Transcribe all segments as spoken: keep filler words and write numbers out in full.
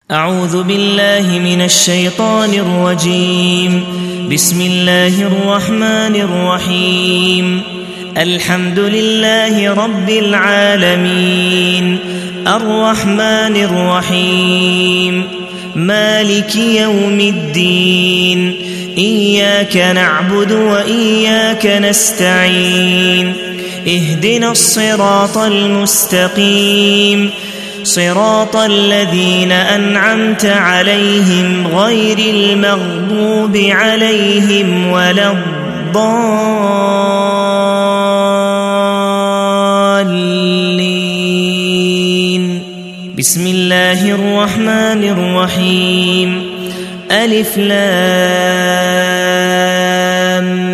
أعوذ بالله من الشيطان الرجيم. بسم الله الرحمن الرحيم. الحمد لله رب العالمين، الرحمن الرحيم، مالك يوم الدين، إياك نعبد وإياك نستعين، اهدنا الصراط المستقيم، صراط الذين أنعمت عليهم غير المغضوب عليهم ولا الضالين. بسم الله الرحمن الرحيم. ألف لام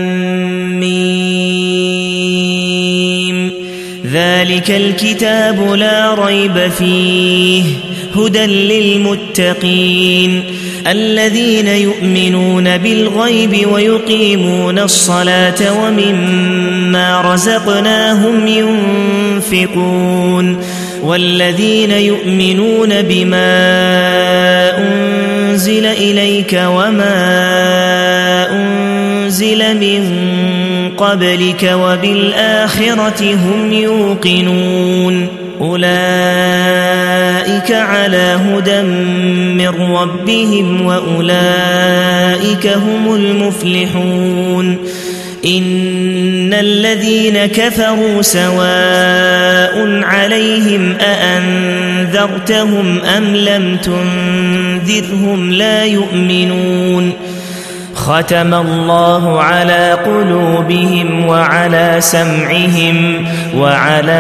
ذلك الكتاب لا ريب فيه هدى للمتقين الذين يؤمنون بالغيب ويقيمون الصلاة ومما رزقناهم ينفقون والذين يؤمنون بما أنزل إليك وما أنزل من قبلك وبالآخرة هم يوقنون أولئك على هدى من ربهم وأولئك هم المفلحون. إن الذين كفروا سواء عليهم أأنذرتهم أم لم تنذرهم لا يؤمنون. ختم الله على قلوبهم وعلى سمعهم وعلى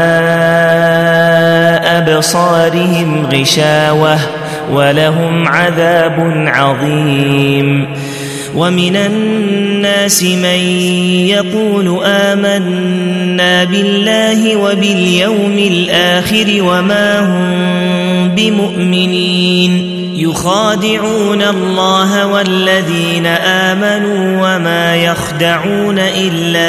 أبصارهم غشاوة ولهم عذاب عظيم. ومن الناس من يقول آمنا بالله وباليوم الآخر وما هم بمؤمنين يخادعون الله والذين آمنوا وما يخدعون إلا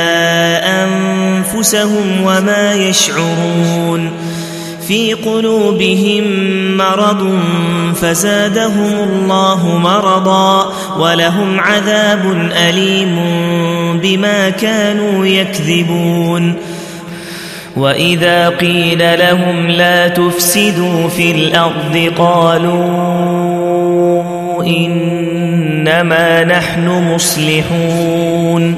أنفسهم وما يشعرون. في قلوبهم مرض فزادهم الله مرضا ولهم عذاب أليم بما كانوا يكذبون. وإذا قيل لهم لا تفسدوا في الأرض قالوا إنما نحن مصلحون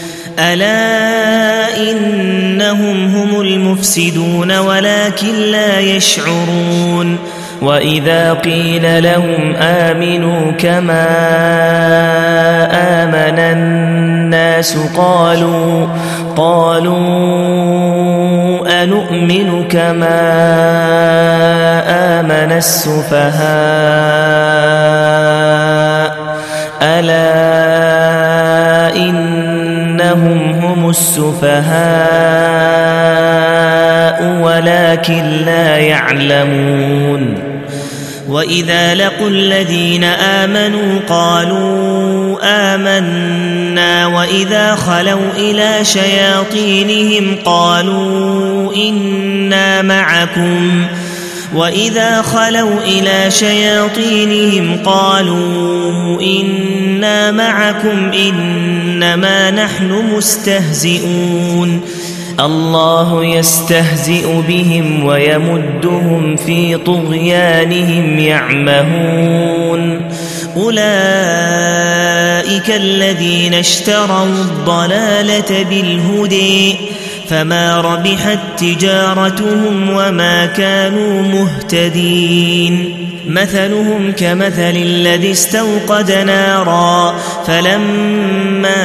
ألا إنهم هم المفسدون ولكن لا يشعرون. وإذا قيل لهم آمنوا كما آمن الناس قالوا قالوا أنؤمن كما آمن السفهاء ألا إنهم هم السفهاء ولكن لا يعلمون. وإذا لقوا الذين آمنوا قالوا آمنا وإذا خلوا إلى شياطينهم قالوا إنا معكم وإذا خلوا إلى شياطينهم قالوا إنا معكم إنما نحن مستهزئون. الله يستهزئ بهم ويمدهم في طغيانهم يعمهون. أولئك الذين اشتروا الضلالة بالهدى فما ربحت تجارتهم وما كانوا مهتدين. مثلهم كمثل الذي استوقد نارا فلما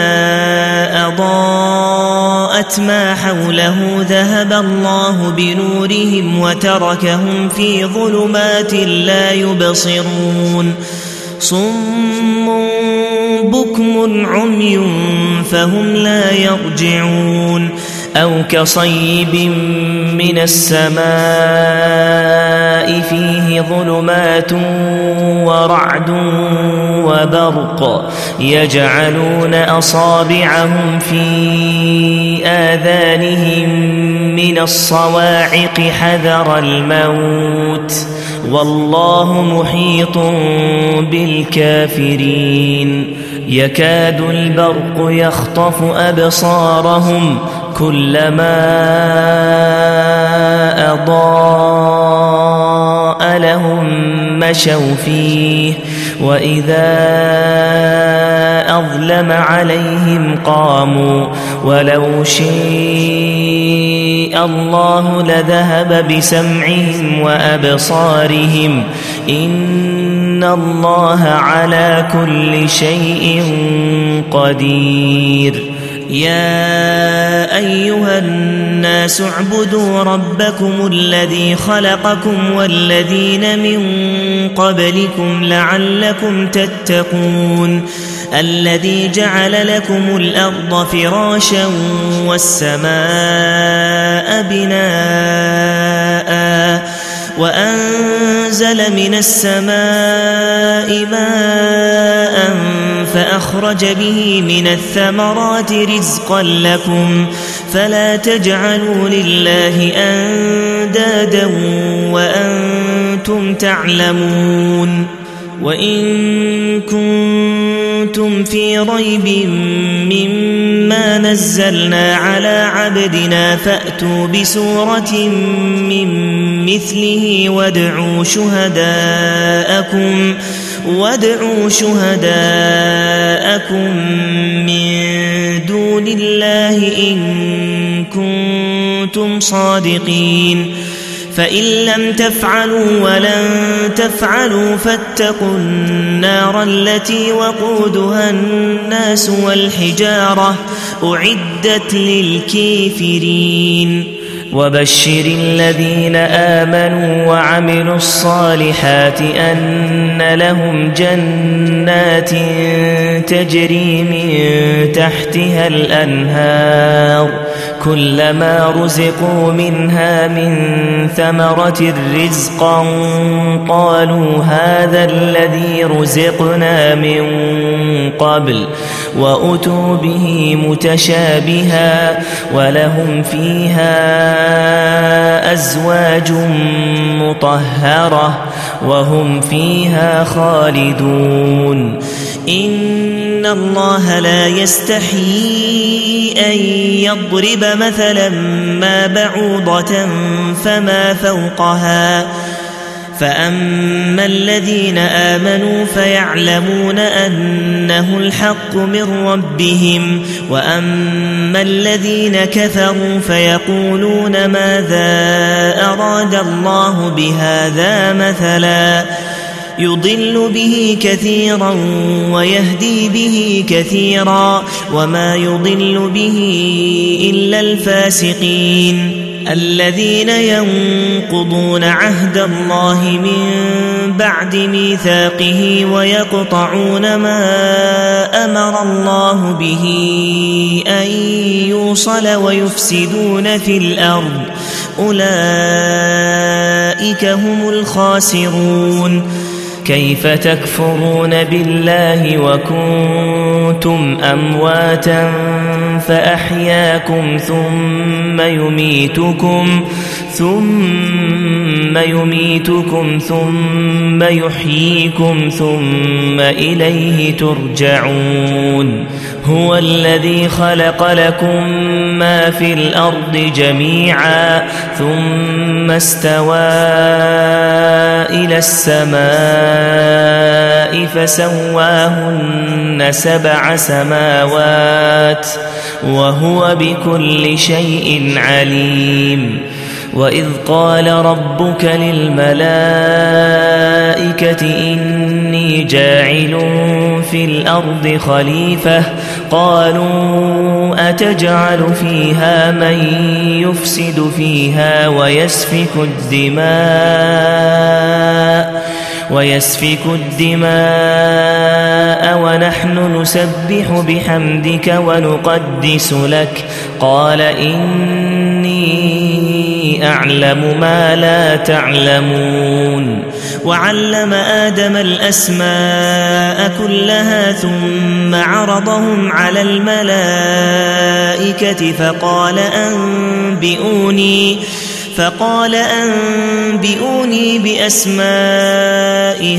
أضاءت ما حوله ذهب الله بنورهم وتركهم في ظلمات لا يبصرون. صم بكم عمي فهم لا يرجعون. أو كصيب من السماء فيه ظلمات ورعد وبرق يجعلون أصابعهم في آذانهم من الصواعق حذر الموت والله محيط بالكافرين يكاد البرق يخطف أبصارهم كلما أضاء لهم مشوا فيه وإذا أظلم عليهم قاموا ولو شاء الله لذهب بسمعهم وأبصارهم إن الله على كل شيء قدير يا أيها الناس اعبدوا ربكم الذي خلقكم والذين من قبلكم لعلكم تتقون الذي جعل لكم الأرض فراشا والسماء بناء وأنزل من السماء ماء فأخرج به من الثمرات رزقا لكم فلا تجعلوا لله أندادا وأنتم تعلمون وإن كنتم في ريب مما نزلنا على عبدنا فأتوا بسورة من مثله وادعوا شهداءكم وادعوا شهداءكم من دون الله إن كنتم صادقين فإن لم تفعلوا ولن تفعلوا فاتقوا النار التي وقودها الناس والحجارة أعدت للكافرين وبشر الذين آمنوا وعملوا الصالحات أن لهم جنات تجري من تحتها الأنهار كلما رزقوا منها من ثمرة رزقا قالوا هذا الذي رزقنا من قبل وأتوا به متشابها ولهم فيها أزواج مطهرة وهم فيها خالدون إن الله لا يستحيي أن يضرب مثلا ما بعوضة فما فوقها فأما الذين آمنوا فيعلمون أنه الحق من ربهم وأما الذين كفروا فيقولون ماذا أراد الله بهذا مثلا يضل به كثيرا ويهدي به كثيرا وما يضل به إلا الفاسقين الذين ينقضون عهد الله من بعد ميثاقه ويقطعون ما أمر الله به أن يوصل ويفسدون في الأرض أولئك هم الخاسرون كيف تكفرون بالله وكنتم أمواتا فأحياكم ثم يميتكم ثم يميتكم ثم يحييكم ثم إليه ترجعون هو الذي خلق لكم ما في الأرض جميعا ثم استوى إلى السماء فسواهن سبع سماوات وهو بكل شيء عليم وإذ قال ربك للملائكة إني جاعل في الأرض خليفة قالوا أتجعل فيها من يفسد فيها ويسفك الدماء ويسفك الدماء ونحن نسبح بحمدك ونقدس لك قال إني أعلم ما لا تعلمون وعلم آدم الأسماء كلها ثم عرضهم على الملائكة فقال أنبئوني فقال أنبئوني بأسماء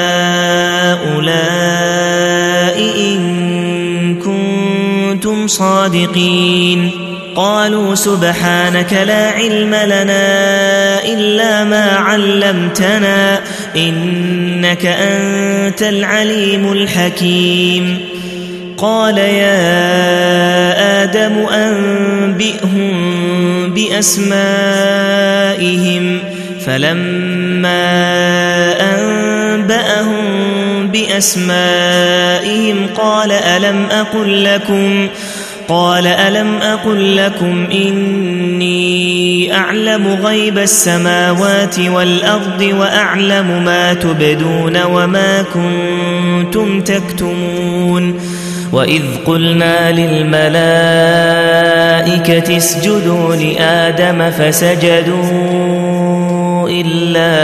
هؤلاء إن كنتم صادقين قالوا سبحانك لا علم لنا إلا ما علمتنا إنك أنت العليم الحكيم قال يا آدم أنبئهم بأسمائهم فلما أنبأهم بأسمائهم قال ألم أقل لكم قال ألم أقل لكم إني أعلم غيب السماوات والأرض وأعلم ما تبدون وما كنتم تكتمون وإذ قلنا للملائكة اسجدوا لآدم فسجدوا إلا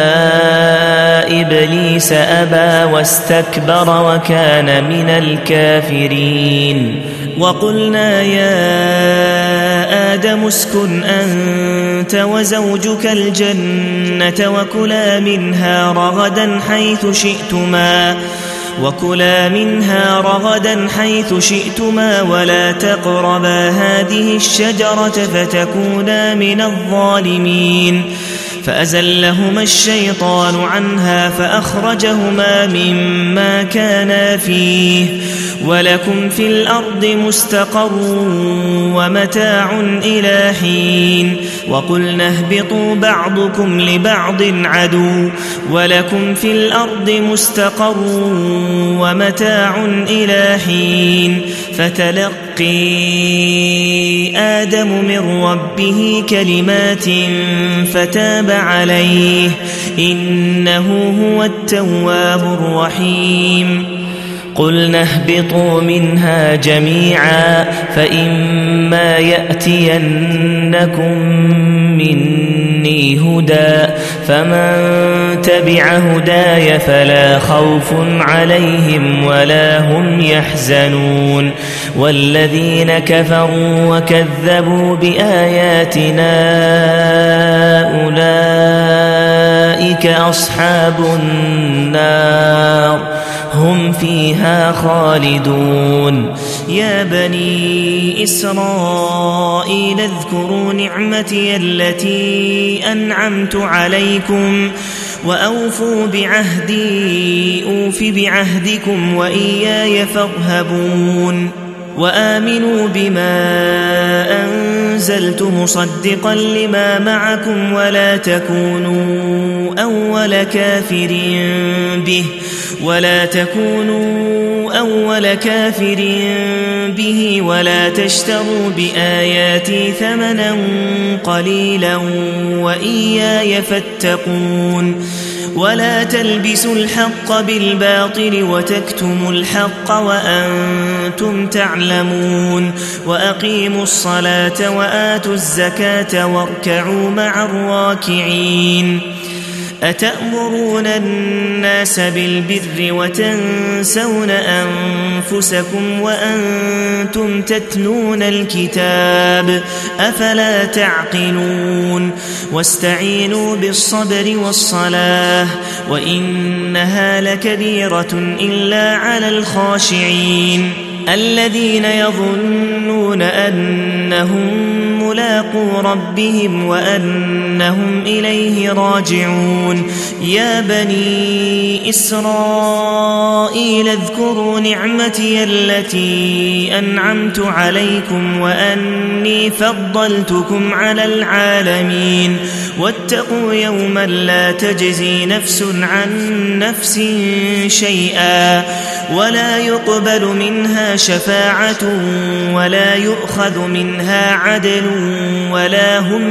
إبليس أبى واستكبر وكان من الكافرين وقلنا يا آدم اسكن أنت وزوجك الجنة وكلا منها رغدا حيث شئتما وكلا منها رغدا حيث شئتما ولا تقربا هذه الشجرة فتكونا من الظالمين فأزلهما الشيطان عنها فأخرجهما مما كانا فيه ولكم في الأرض مستقر ومتاع إلى حين وقلنا اهبطوا بعضكم لبعض عدو ولكم في الأرض مستقر ومتاع إلى حين فتلقي آدم من ربه كلمات فتاب عليه إنه هو التواب الرحيم قلنا اهبطوا منها جميعا فإما يأتينكم مني هدى فمن تبع هداي فلا خوف عليهم ولا هم يحزنون والذين كفروا وكذبوا بآياتنا أولئك أصحاب النار هم فيها خالدون يا بني إسرائيل اذكروا نعمتي التي أنعمت عليكم وأوفوا بعهدي أوف بعهدكم وإياي فارهبون وآمنوا بما أنزلت مصدقا لما معكم ولا تكونوا أول كافر به ولا تكونوا أول كافر به ولا تشتروا بآياتي ثمنا قليلا وإياي فاتقون ولا تلبسوا الحق بالباطل وتكتموا الحق وأنتم تعلمون وأقيموا الصلاة وآتوا الزكاة واركعوا مع الراكعين أتأمرون الناس بالبر وتنسون أنفسكم وأنتم تتلون الكتاب أفلا تعقلون واستعينوا بالصبر والصلاة وإنها لكبيرة إلا على الخاشعين الذين يظنون أنهم ملاقو ربهم وأنهم إليه راجعون يا بني إسرائيل اذكروا نعمتي التي أنعمت عليكم وأني فضلتكم على العالمين واتقوا يوما لا تجزي نفس عن نفس شيئا ولا يقبل منها شفاعة ولا يؤخذ منها عدل ولا هم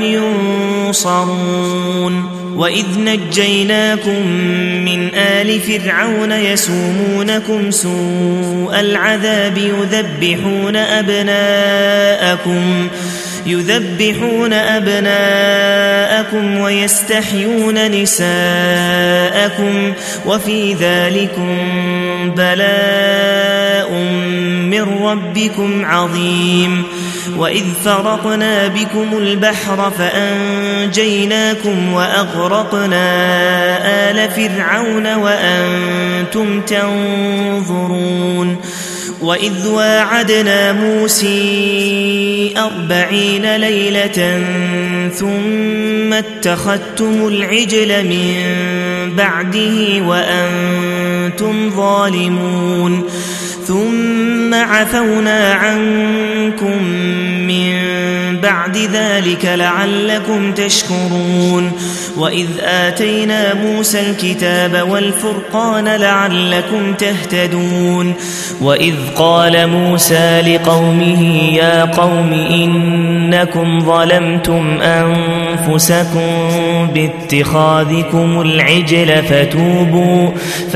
ينصرون وإذ نجيناكم من آل فرعون يسومونكم سوء العذاب يذبحون أبناءكم يذبحون أبناءكم ويستحيون نساءكم وفي ذلكم بلاء من ربكم عظيم وإذ فرقنا بكم البحر فأنجيناكم وأغرقنا آل فرعون وأنتم تنظرون وإذ واعدنا موسى أربعين ليلة ثم اتخذتم العجل من بعده وأنتم ظالمون ثم عفونا عنكم من بعد ذلك لعلكم تشكرون وإذ آتينا موسى الكتاب والفرقان لعلكم تهتدون وإذ قال موسى لقومه يا قوم إنكم ظلمتم أنفسكم باتخاذكم العجل فتوبوا,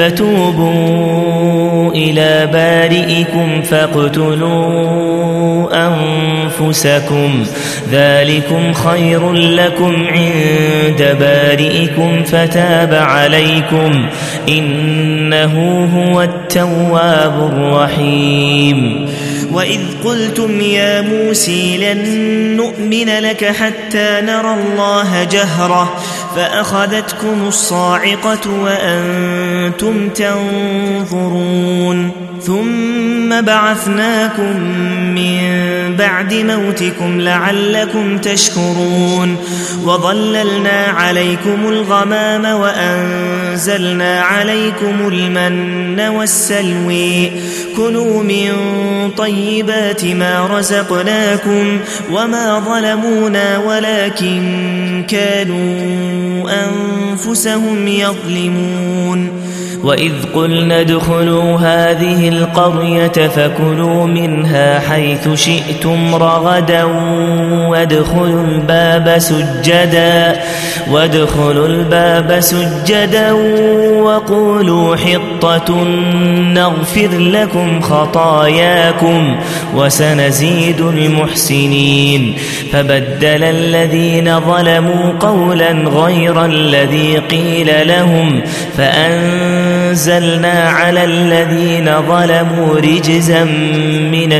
فتوبوا إلى بارئكم فاقتلوا أنفسكم ذلكم خير لكم عند بارئكم فتاب عليكم إنه هو التواب الرحيم وإذ قلتم يا موسى لن نؤمن لك حتى نرى الله جهرة فأخذتكم الصاعقة وأنتم تنظرون ثم بعثناكم من بعد موتكم لعلكم تشكرون وظللنا عليكم الغمام وأنزلنا عليكم المن والسلوى كلوا من طيبات ما رزقناكم وما ظلمونا ولكن كانوا أنفسهم يظلمون وإذ قلنا ادخلوا هذه القرية فكلوا منها حيث شئتم رغدا وادخلوا الباب سجدا وادخلوا الباب سجدا وقولوا حطة نغفر لكم خطاياكم وسنزيد المحسنين فبدل الذين ظلموا قولا غير الذي قيل لهم فأنزلنا على الذين ظلموا رجزا من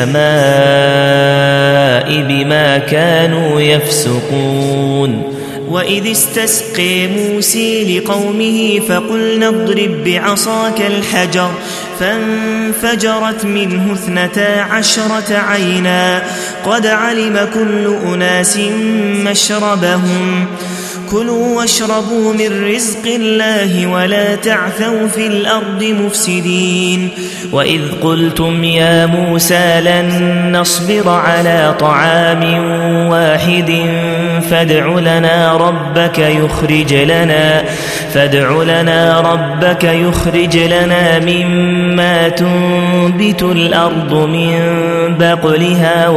السماء بما كانوا يفسقون وإذ استسقى موسى لقومه فقلنا اضرب بعصاك الحجر فانفجرت منه اثنتا عشرة عينا قد علم كل أناس مشربهم كلوا واشربوا من رزق الله ولا تعثوا في الأرض مفسدين وإذ قلتم يا موسى لن نصبر على طعام واحد فادع لنا ربك يخرج لنا فادع لنا ربك يخرج لنا مما تنبت الأرض من بقلها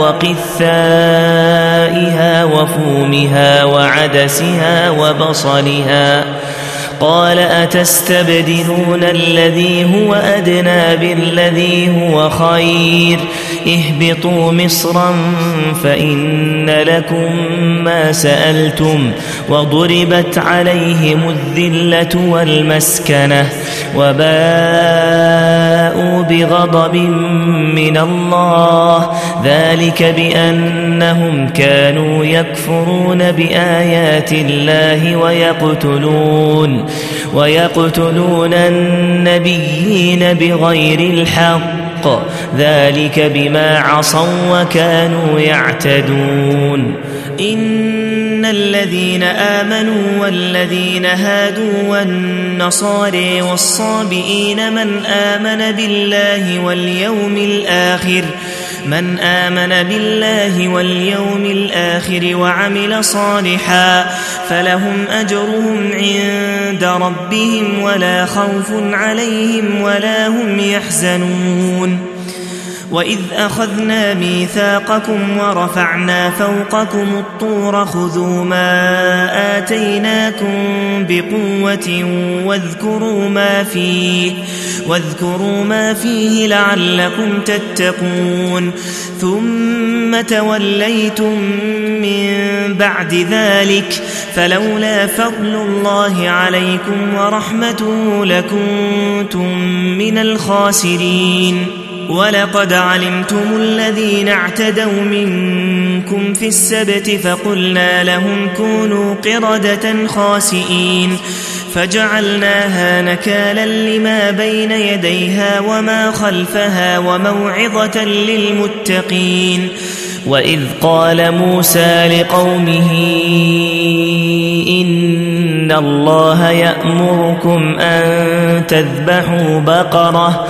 وقثائها وفومها وعدسها وبصلها قال أتستبدلون الذي هو أدنى بالذي هو خير اهبطوا مصرا فإن لكم ما سألتم وضربت عليهم الذلة والمسكنة وباءوا بغضب من الله ذلك بأنهم كانوا يكفرون بآيات الله ويقتلون ويقتلون النبيين بغير الحق ذلك بما عصوا وكانوا يعتدون إن الذين آمنوا والذين هادوا والنصارى والصابئين من آمن بالله واليوم الآخر من آمن بالله واليوم الآخر وعمل صالحا فلهم أجرهم عند ربهم ولا خوف عليهم ولا هم يحزنون وإذ أخذنا ميثاقكم ورفعنا فوقكم الطور خذوا ما آتيناكم بقوة واذكروا ما فيه واذكروا ما فيه لعلكم تتقون ثم توليتم من بعد ذلك فلولا فضل الله عليكم ورحمته لكنتم من الخاسرين ولقد علمتم الذين اعتدوا منكم في السبت فقلنا لهم كونوا قردة خاسئين فجعلناها نكالا لما بين يديها وما خلفها وموعظة للمتقين. وإذ قال موسى لقومه إن الله يأمركم أن تذبحوا بقرة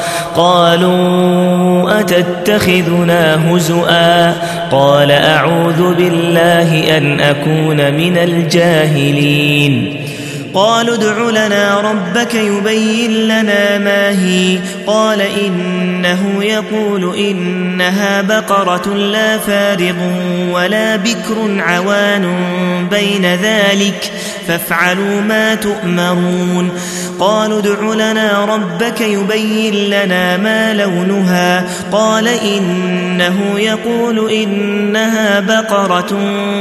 قالوا أتتخذنا هزؤا قال أعوذ بالله أن أكون من الجاهلين. قالوا ادع لنا ربك يبين لنا ما هي قال إنه يقول إنها بقرة لا فارغ ولا بكر عوان بين ذلك فافعلوا ما تؤمرون. قالوا ادع لنا ربك يبين لنا ما لونها قال إنه يقول إنها بقرة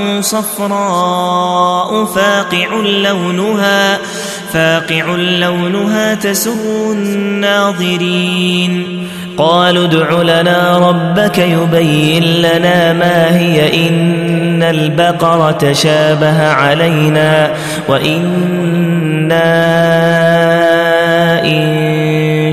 صفراء فاقع لونها فاقع لونها تسر الناظرين. قالوا ادع لنا ربك يبين لنا ما هي إن البقرة شابه علينا وإنا إن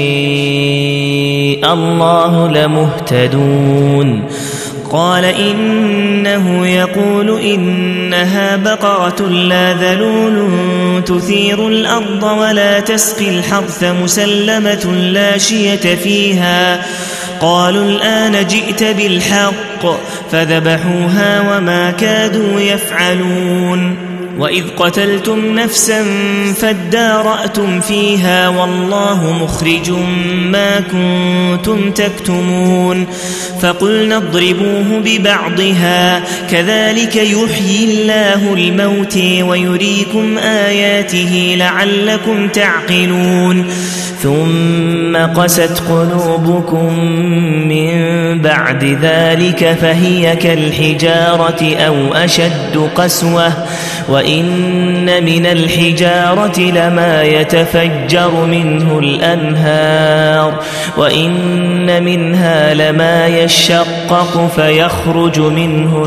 شاء الله لمهتدون. قال إنه يقول إنها بقرة لا ذلول تثير الأرض ولا تسقي الحرث مسلمة لا شية فيها. قالوا الآن جئت بالحق فذبحوها وما كادوا يفعلون. وإذ قتلتم نفسا فادارأتم فيها والله مخرج ما كنتم تكتمون. فقلنا اضربوه ببعضها كذلك يحيي الله الموت ويريكم آياته لعلكم تعقلون. ثم قست قلوبكم من بعد ذلك فهي كالحجارة أو أشد قسوة وإن من الحجارة لما يتفجر منه الأنهار وإن منها لما يشقق فيخرج منه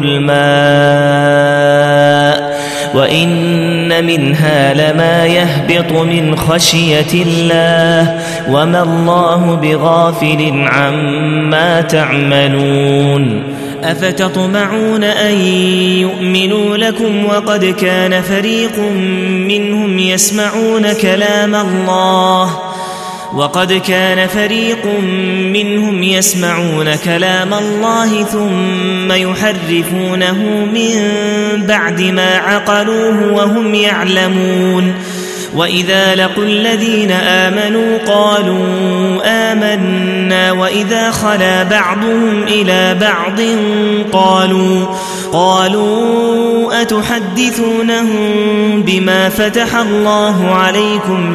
الماء وإن منها لما يهبط من خشية الله وما الله بغافل عما تعملون. أفتطمعون أن يؤمنوا لكم وقد كان فريق منهم يسمعون كلام الله وقد كان فريق منهم يسمعون كلام الله ثم يحرفونه من بعد ما عقلوه وهم يعلمون. وإذا لقوا الذين آمنوا قالوا آمنا وإذا خلا بعضهم إلى بعض قالوا قالوا أتحدثونهم بما فتح الله عليكم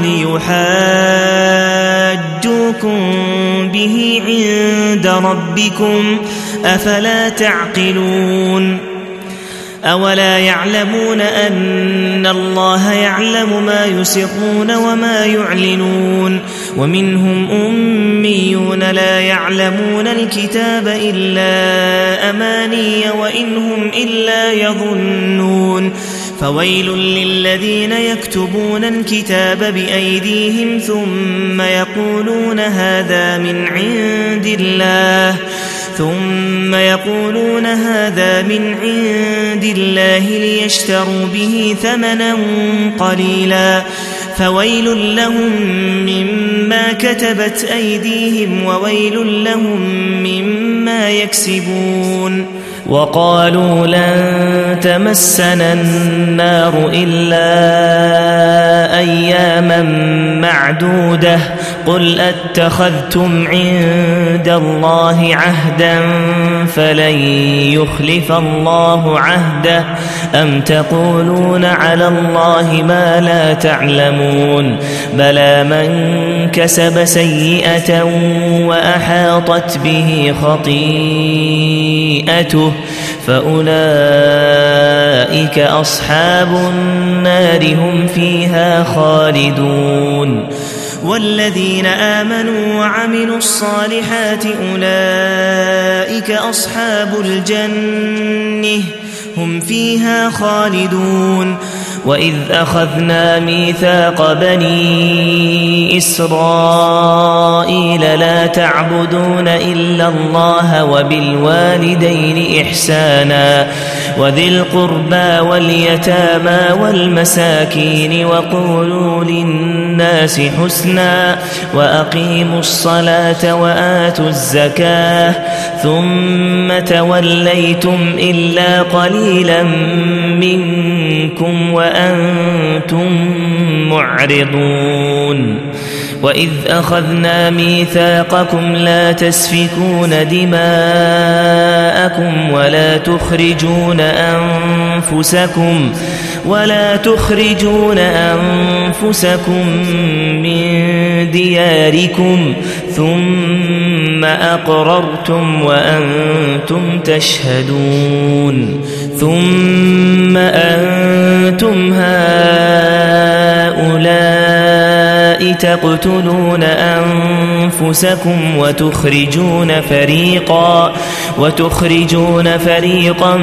ليحاجوكم به عند ربكم أفلا تعقلون. أولا يعلمون أن الله يعلم ما يسرون وما يعلنون. ومنهم أميون لا يعلمون الكتاب إلا أماني وإنهم إلا يظنون. فويل للذين يكتبون الكتاب بأيديهم ثم يقولون هذا من عند الله ثم يقولون هذا من عند الله ليشتروا به ثمنا قليلا فويل لهم مما كتبت أيديهم وويل لهم مما يكسبون. وقالوا لن تمسنا النار إلا أياما معدودة قل أتخذتم عند الله عهدا فلن يخلف الله عهده أم تقولون على الله ما لا تعلمون. بلى من كسب سيئة وأحاطت به خطيئته فأولئك أصحاب النار هم فيها خالدون. والذين آمنوا وعملوا الصالحات أولئك أصحاب الجنة هم فيها خالدون وإذ أخذنا ميثاق بني إسرائيل لا تعبدون إلا الله وبالوالدين إحسانا وذي القربى واليتامى والمساكين وقولوا للناس حسنا وأقيموا الصلاة وآتوا الزكاة ثم توليتم إلا قليلا منكم وأنتم معرضون وإذ أخذنا ميثاقكم لا تسفكون دماءكم ولا تخرجون أنفسكم ولا تخرجون أنفسكم من دياركم ثم أقررتم وأنتم تشهدون ثم أنتم هؤلاء تقتلون أنفسكم وتخرجون فريقا وتخرجون فريقا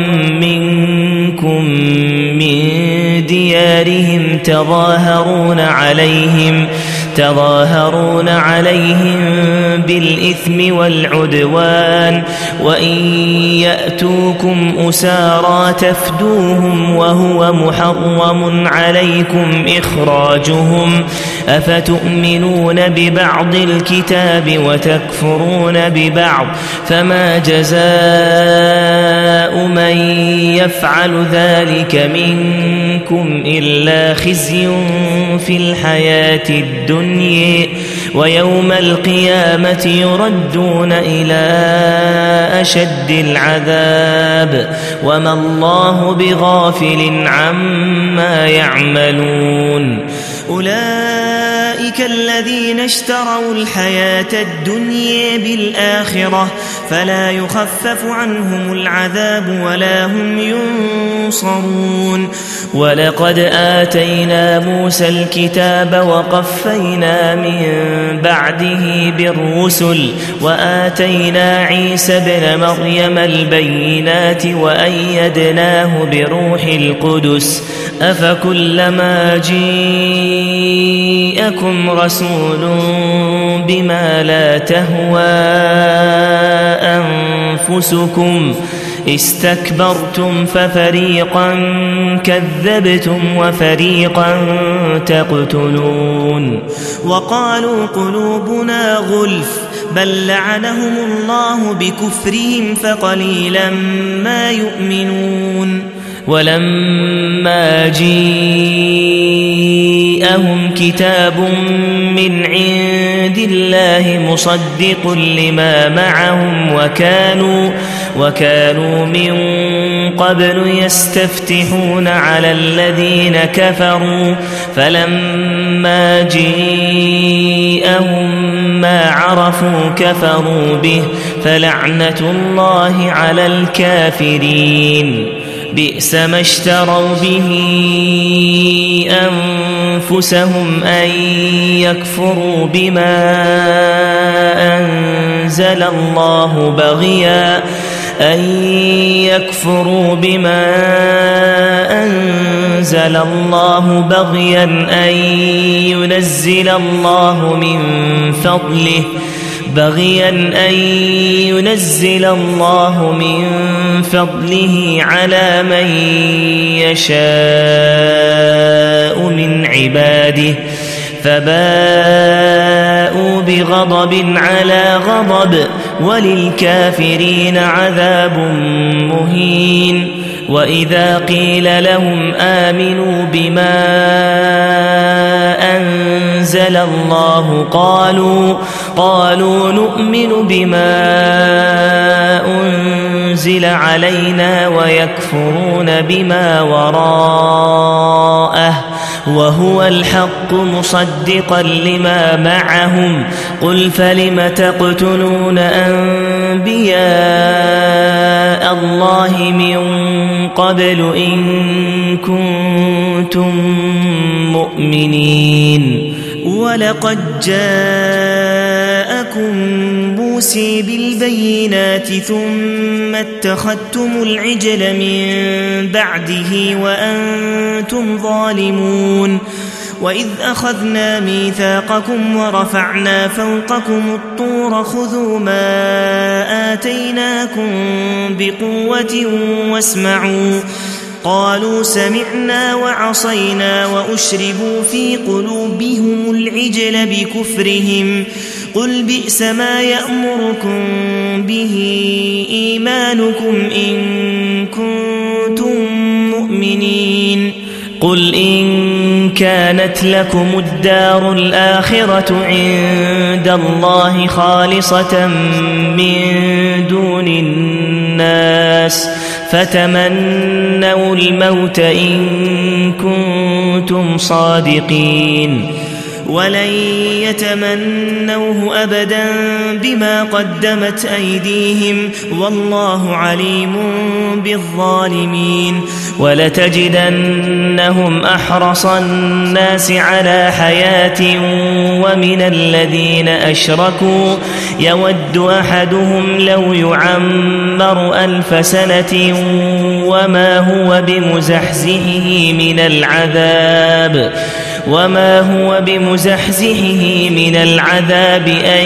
منكم من ديارهم تظاهرون عليهم تظاهرون عليهم بالإثم والعدوان وإن يأتوكم أسارى تفدوهم وهو محرم عليكم إخراجهم أفتؤمنون ببعض الكتاب وتكفرون ببعض فما جزاء من يفعل ذلك منكم إلا خزي في الحياة الدنيا ويوم القيامة يردون إلى أشد العذاب وما الله بغافل عما يعملون أولئك الذين اشتروا الحياة الدنيا بالآخرة فلا يخفف عنهم العذاب ولا هم ينصرون ولقد آتينا موسى الكتاب وقفينا من بعده بالرسل وآتينا عيسى ابن مريم البينات وأيدناه بروح القدس أفكلما جاءكم رسول بما لا تهوى أنفسكم استكبرتم ففريقا كذبتم وفريقا تقتلون وقالوا قلوبنا غلف بل لعنهم الله بكفرهم فقليلا ما يؤمنون ولما جاءهم كتاب من عند الله مصدق لما معهم وكانوا وكانوا من قبل يستفتحون على الذين كفروا فلما جاءهم ما عرفوا كفروا به فلعنة الله على الكافرين بئس ما اشتروا به أنفسهم أن يكفروا بما أنزل الله بغيا أن يكفروا بما أنزل الله بغيا أن ينزل الله من فضله بغيا أن ينزل الله من فضله على من يشاء من عباده فباءوا بغضب على غضب وللكافرين عذاب مهين وإذا قيل لهم آمنوا بما أنزل الله قالوا قالوا نؤمن بما أنزل علينا ويكفرون بما وراءه وهو الحق مصدقا لما معهم قل فلم تقتلون أنبياء الله من قبل إن كنتم مؤمنين ولقد جاءكم موسى بالبينات ثم اتخذتم العجل من بعده وأنتم ظالمون وإذ أخذنا ميثاقكم ورفعنا فوقكم الطور خذوا ما آتيناكم بقوة واسمعوا قالوا سمعنا وعصينا وأشربوا في قلوبهم العجل بكفرهم قل بئس ما يأمركم به إيمانكم إن كنتم مؤمنين قل إن كانت لكم الدار الآخرة عند الله خالصة من دون الناس فتمنوا الموت إن كنتم صادقين ولن يتمنوه أبدا بما قدمت أيديهم والله عليم بالظالمين ولتجدنهم أحرص الناس على حياة ومن الذين أشركوا يود أحدهم لو يعمر ألف سنة وما هو بمزحزحه من العذاب وما هو بمزحزحه من العذاب أن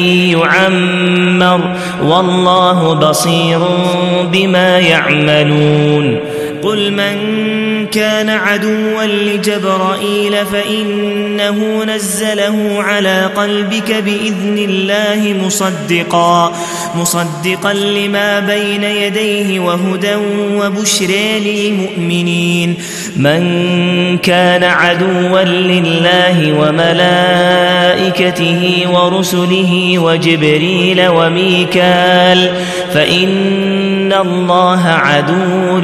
يعمر والله بصير بما يعملون قل من كان عدوا لجبرائيل فإنه نزله على قلبك بإذن الله مصدقا مصدقا لما بين يديه وهدى وبشرى للمؤمنين من كان عدوا لله وملائكته ورسله وجبريل وميكال فإن الله عدو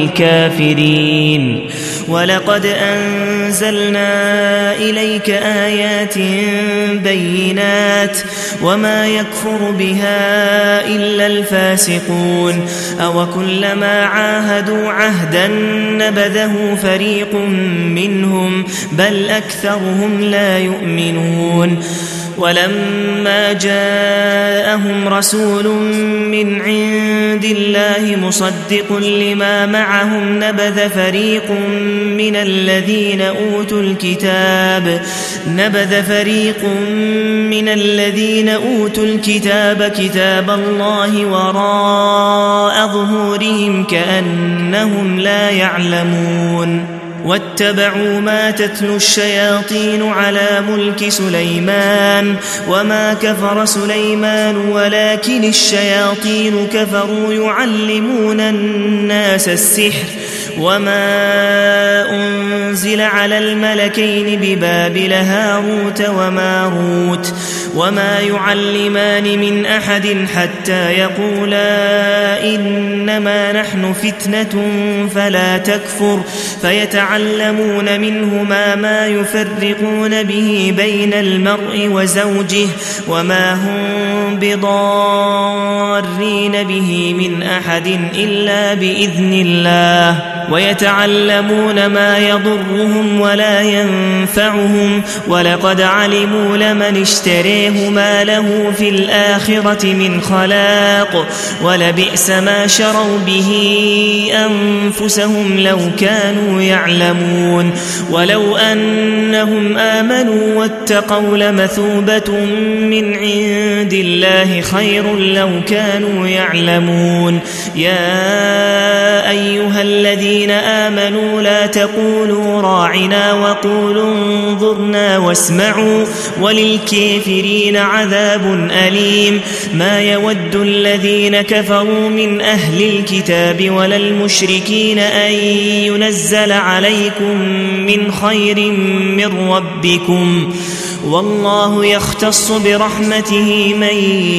للكافرين ولقد أنزلنا إليك آيات بينات وما يكفر بها إلا الفاسقون أو كلما عاهدوا عهدا نبذه فريق منهم بل أكثرهم لا يؤمنون ولما جاءهم رسول من عند الله مصدق لما معهم نبذ فريق من الذين أوتوا الكتاب نبذ فريق من الذين أوتوا الكتاب كتاب الله وراء ظهورهم كأنهم لا يعلمون واتبعوا ما تتلو الشياطين على ملك سليمان وما كفر سليمان ولكن الشياطين كفروا يعلمون الناس السحر وما أنزل على الملكين ببابل هاروت وماروت وما يعلمان من أحد حتى يقولا إنما نحن فتنة فلا تكفر فيتعلمون منهما ما يفرقون به بين المرء وزوجه وما هم بضارين به من أحد إلا بإذن الله ويتعلمون ما يضرهم ولا ينفعهم ولقد علموا لمن اشتريه ما له في الآخرة من خلاق ولبئس ما شروا به أنفسهم لو كانوا يعلمون ولو أنهم آمنوا واتقوا لمثوبة من عند الله خير لو كانوا يعلمون يا أيها الذين آمنوا لا تقولوا راعنا وقولوا انظرنا واسمعوا وللكافرين عذاب أليم ما يود الذين كفروا من أهل الكتاب ولا المشركين أن ينزل عليكم من خير من ربكم والله يختص برحمته من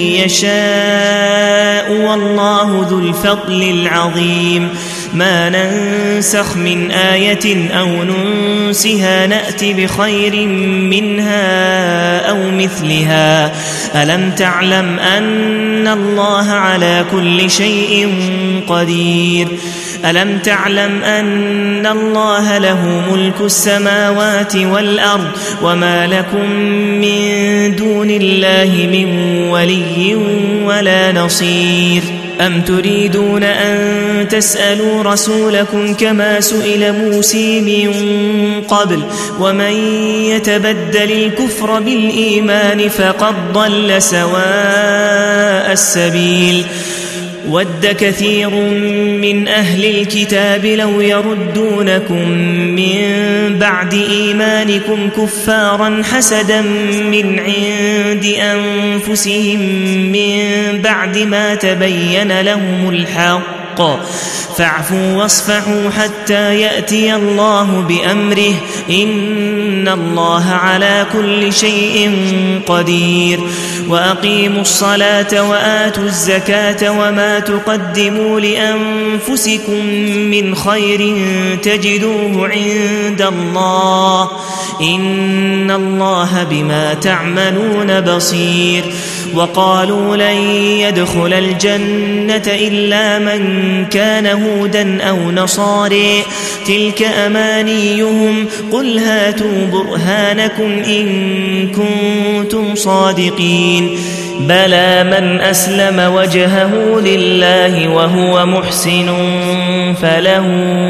يشاء والله ذو الفضل العظيم ما ننسخ من آية أو ننسها نأت بخير منها أو مثلها ألم تعلم أن الله على كل شيء قدير ألم تعلم أن الله له ملك السماوات والأرض وما لكم من دون الله من ولي ولا نصير أم تريدون أن تسألوا رسولكم كما سئل موسى من قبل ومن يتبدل الكفر بالإيمان فقد ضل سواء السبيل ود كثير من أهل الكتاب لو يردونكم من بعد إيمانكم كفارا حسدا من عند أنفسهم من بعد ما تبين لهم الحق فاعفوا واصفحوا حتى يأتي الله بأمره إن الله على كل شيء قدير وأقيموا الصلاة وآتوا الزكاة وما تقدموا لأنفسكم من خير تجدوه عند الله إن الله بما تعملون بصير وقالوا لن يدخل الجنة إلا من كان هودا أو نصاري تلك أمانيهم قل هاتوا برهانكم إن كنتم صادقين بلى من أسلم وجهه لله وهو محسن فله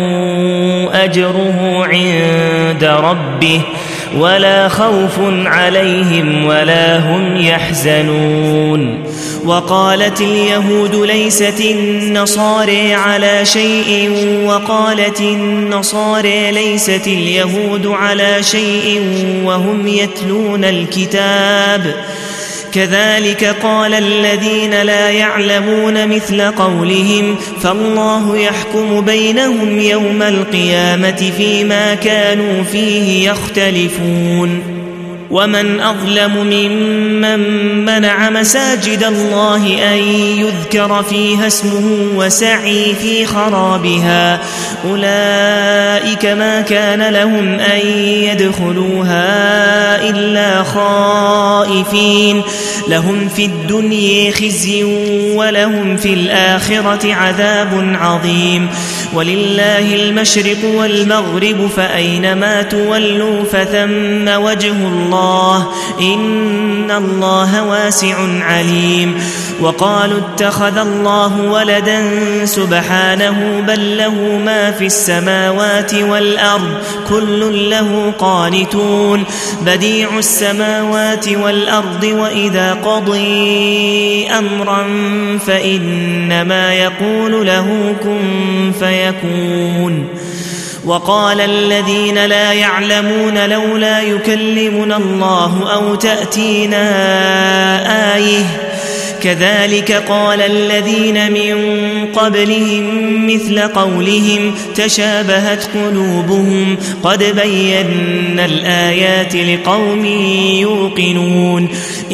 أجره عند ربه ولا خوف عليهم ولا هم يحزنون وقالت اليهود ليست النصارى على شيء وقالت النصارى ليست اليهود على شيء وهم يتلون الكتاب كذلك قال الذين لا يعلمون مثل قولهم فالله يحكم بينهم يوم القيامة فيما كانوا فيه يختلفون ومن أظلم ممن منع مساجد الله أن يذكر فيها اسمه وسعي في خرابها أولئك ما كان لهم أن يدخلوها إلا خائفين لهم في الدنيا خزي ولهم في الآخرة عذاب عظيم ولله المشرق والمغرب فأينما تولوا فثم وجه الله إن الله واسع عليم وقالوا اتخذ الله ولدا سبحانه بل له ما في السماوات والأرض كل له قانتون بديع السماوات والأرض وإذا قضي أمرا فإنما يقول له كن فيكون وقال الذين لا يعلمون لولا يكلمنا الله أو تأتينا آية كذلك قال الذين من قبلهم مثل قولهم تشابهت قلوبهم قد بينا الآيات لقوم يوقنون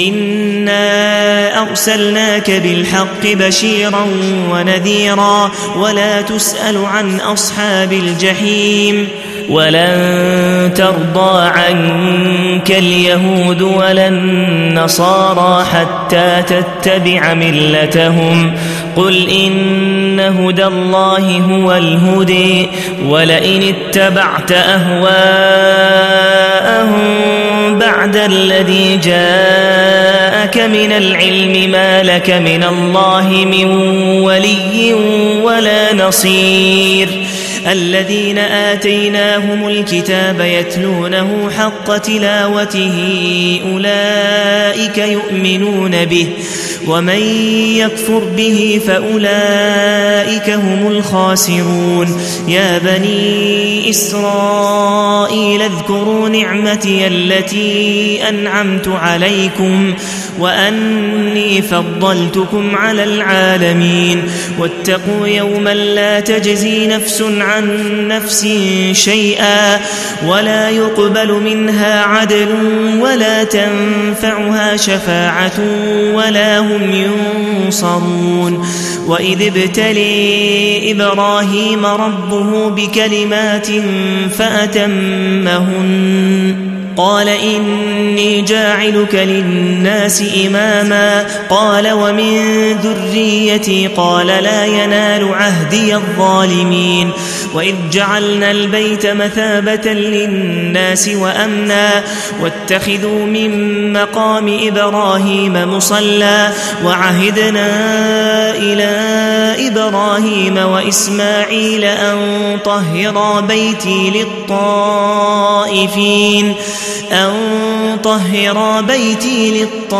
إنا أرسلناك بالحق بشيرا ونذيرا ولا تسأل عن أصحاب الجحيم ولن ترضى عنك اليهود ولا النصارى حتى تتبع ملتهم قل إن هدى الله هو الهدي ولئن اتبعت أهواءهم بعد الذي جاءك من العلم ما لك من الله من ولي ولا نصير الذين آتيناهم الكتاب يتلونه حق تلاوته أولئك يؤمنون به ومن يكفر به فأولئك هم الخاسرون يا بني إسرائيل اذكروا نعمتي التي أنعمت عليكم وأني فضلتكم على العالمين واتقوا يوما لا تجزي نفس عن نفس شيئا ولا يقبل منها عدل ولا تنفعها شفاعة ولا هم ينصرون وإذ ابتلي إبراهيم ربه بكلمات فأتمهن قال إني جاعلك للناس إماما قال ومن ذريتي قال لا ينال عهدي الظالمين وإذ جعلنا البيت مثابة للناس وأمنا واتخذوا من مقام إبراهيم مصلى وعهدنا إلى إبراهيم وإسماعيل أن طهرا بيتي للطائفين أن طهرا بيتي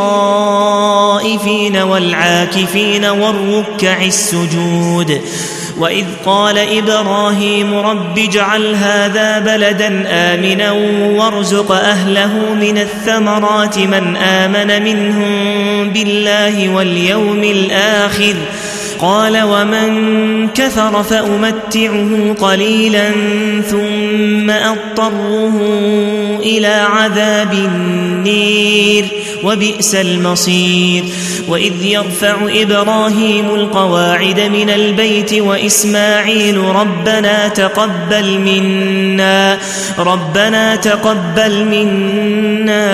للطائفين والعاكفين والركع السجود وإذ قال إبراهيم رب اجعل هذا بلدا آمنا وارزق أهله من الثمرات من آمن منهم بالله واليوم الآخر قال ومن كفر فأمتعه قليلا ثم أضطره إلى عذاب النير وبئس المصير وإذ يرفع إبراهيم القواعد من البيت وإسماعيل ربنا تقبل منا ربنا تقبل منا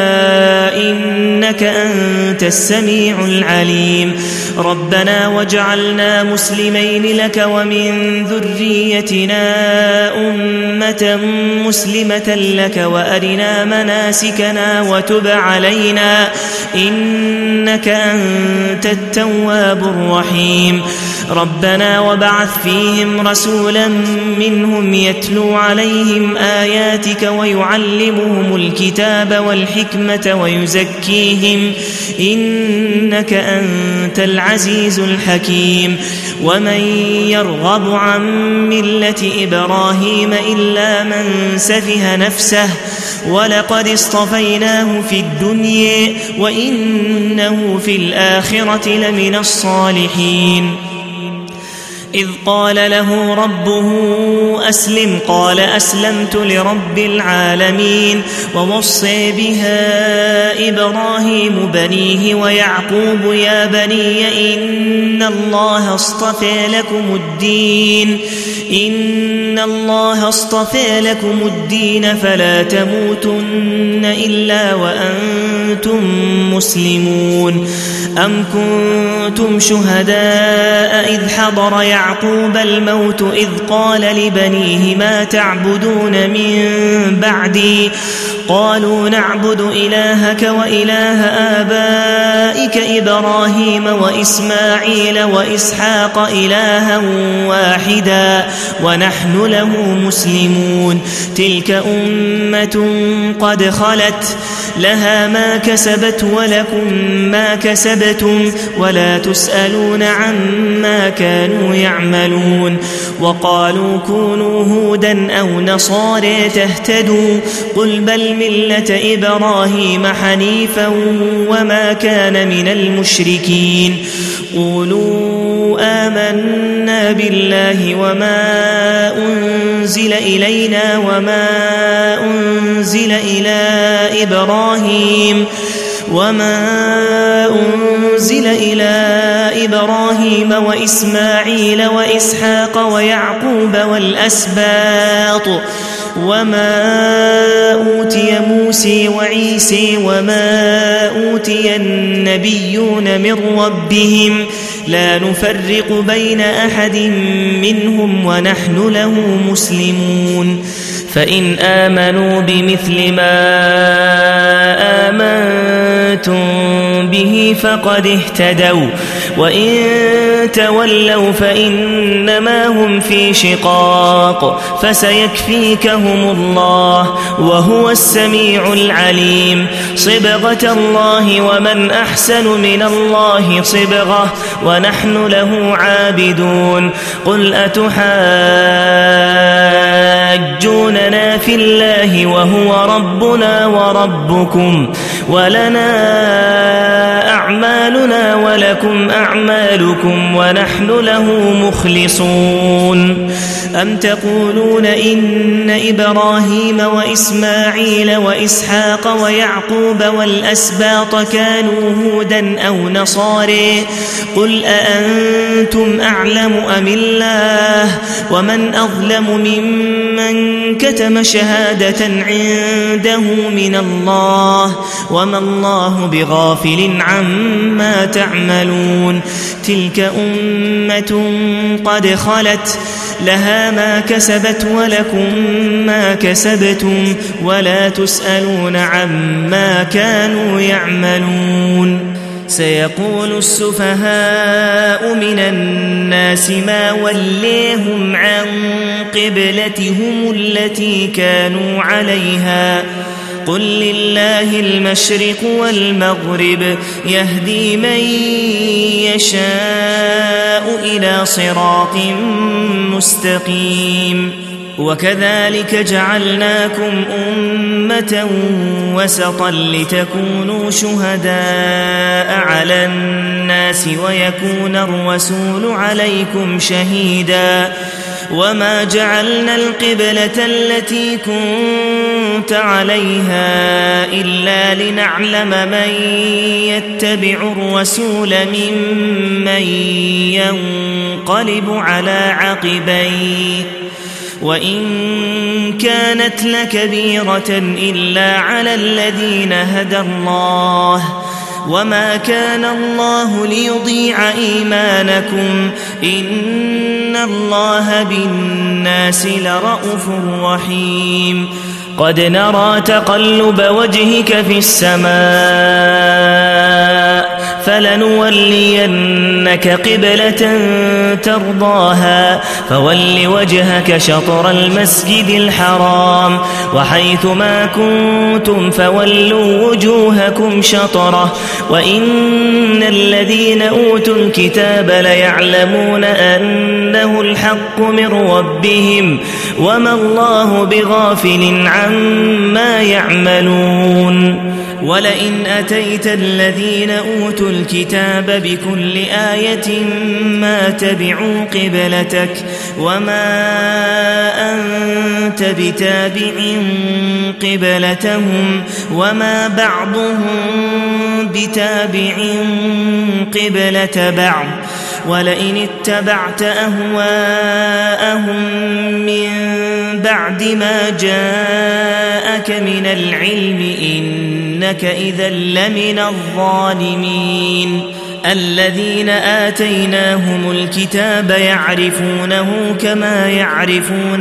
إنك أنت السميع العليم ربنا واجعلنا مسلمين لك ومن ذريتنا أمة مسلمة لك وأرنا مناسكنا وتب علينا إنك أنت التواب الرحيم ربنا وابعث فيهم رسولا منهم يتلو عليهم آياتك ويعلمهم الكتاب والحكمة ويزكيهم إنك أنت العزيز الحكيم ومن يرغب عن ملة إبراهيم إلا من سفه نفسه ولقد اصطفيناه في الدنيا وإنه في الآخرة لمن الصالحين إذ قال له ربه أسلم قال أسلمت لرب العالمين ووصي بها إبراهيم بنيه ويعقوب يا بني إن الله اصطفى لكم الدين إن الله اصطفى لكم الدين فلا تموتن إلا وأنتم مسلمون أم كنتم شهداء إذ حضر يعقوب الموت إذ قال لبنيه ما تعبدون من بعدي قالوا نعبد إلهك وإله آبائك إبراهيم وإسماعيل وإسحاق إلها واحدا ونحن له مسلمون تلك أمة قد خلت لها ما كسبت ولكم ما كسبتم ولا تسألون عما كانوا يعملون وقالوا كونوا هودا أو نصارى تهتدوا قل بل ملة إبراهيم حنيفا وما كان من المشركين قولوا آمنا بالله وما أنزل إلينا وما أنزل إلى إبراهيم وما أنزل إلى إبراهيم وإسماعيل وإسحاق ويعقوب والأسباط وما أوتي موسى وعيسى وما أوتي النبيون من ربهم لا نفرق بين أحد منهم ونحن له مسلمون فإن آمنوا بمثل ما آمنتم به فقد اهتدوا وإن تولوا فإنما هم في شقاق فسيكفيكهم الله وهو السميع العليم صبغة الله ومن أحسن من الله صبغة ونحن له عابدون قل أتحاجوننا في الله وهو ربنا وربكم ولنا أعمالنا ولكم أعمالكم ونحن له مخلصون أم تقولون إن إبراهيم وإسماعيل وإسحاق ويعقوب والأسباط كانوا هودا أو نصارى قل أأنتم أعلم أم الله ومن أظلم ممن كتم شهادة عنده من الله وما الله بغافل عما تعملون تلك أمة قد خلت لها ما كسبت ولكم ما كسبتم ولا تسألون عما كانوا يعملون سيقول السفهاء من الناس ما وليهم عن قبلتهم التي كانوا عليها قل لله المشرق والمغرب يهدي من يشاء إلى صراط مستقيم وكذلك جعلناكم أمة وسطا لتكونوا شهداء على الناس ويكون الرسول عليكم شهيدا وما جعلنا القبلة التي كنت عليها إلا لنعلم من يتبع الرسول ممن ينقلب على عقبيه وإن كانت لكبيرة إلا على الذين هدى الله وما كان الله ليضيع إيمانكم إن الله بالناس لرءوف رحيم قد نرى تقلب وجهك في السماء فلنولينك قبلة ترضاها فول وجهك شطر المسجد الحرام وحيث ما كنتم فولوا وجوهكم شطره وإن الذين أوتوا الكتاب ليعلمون أنه الحق من ربهم وما الله بغافل عما يعملون ولئن أتيت الذين أوتوا الكتاب بكل آية ما تبعوا قبلتك وما أنت بتابع قبلتهم وما بعضهم بتابع قبلة بعض ولئن اتبعت أهواءهم من بعد ما جاءك من العلم إنك إذا لمن الظالمين الذين آتيناهم الكتاب يعرفونه كما يعرفون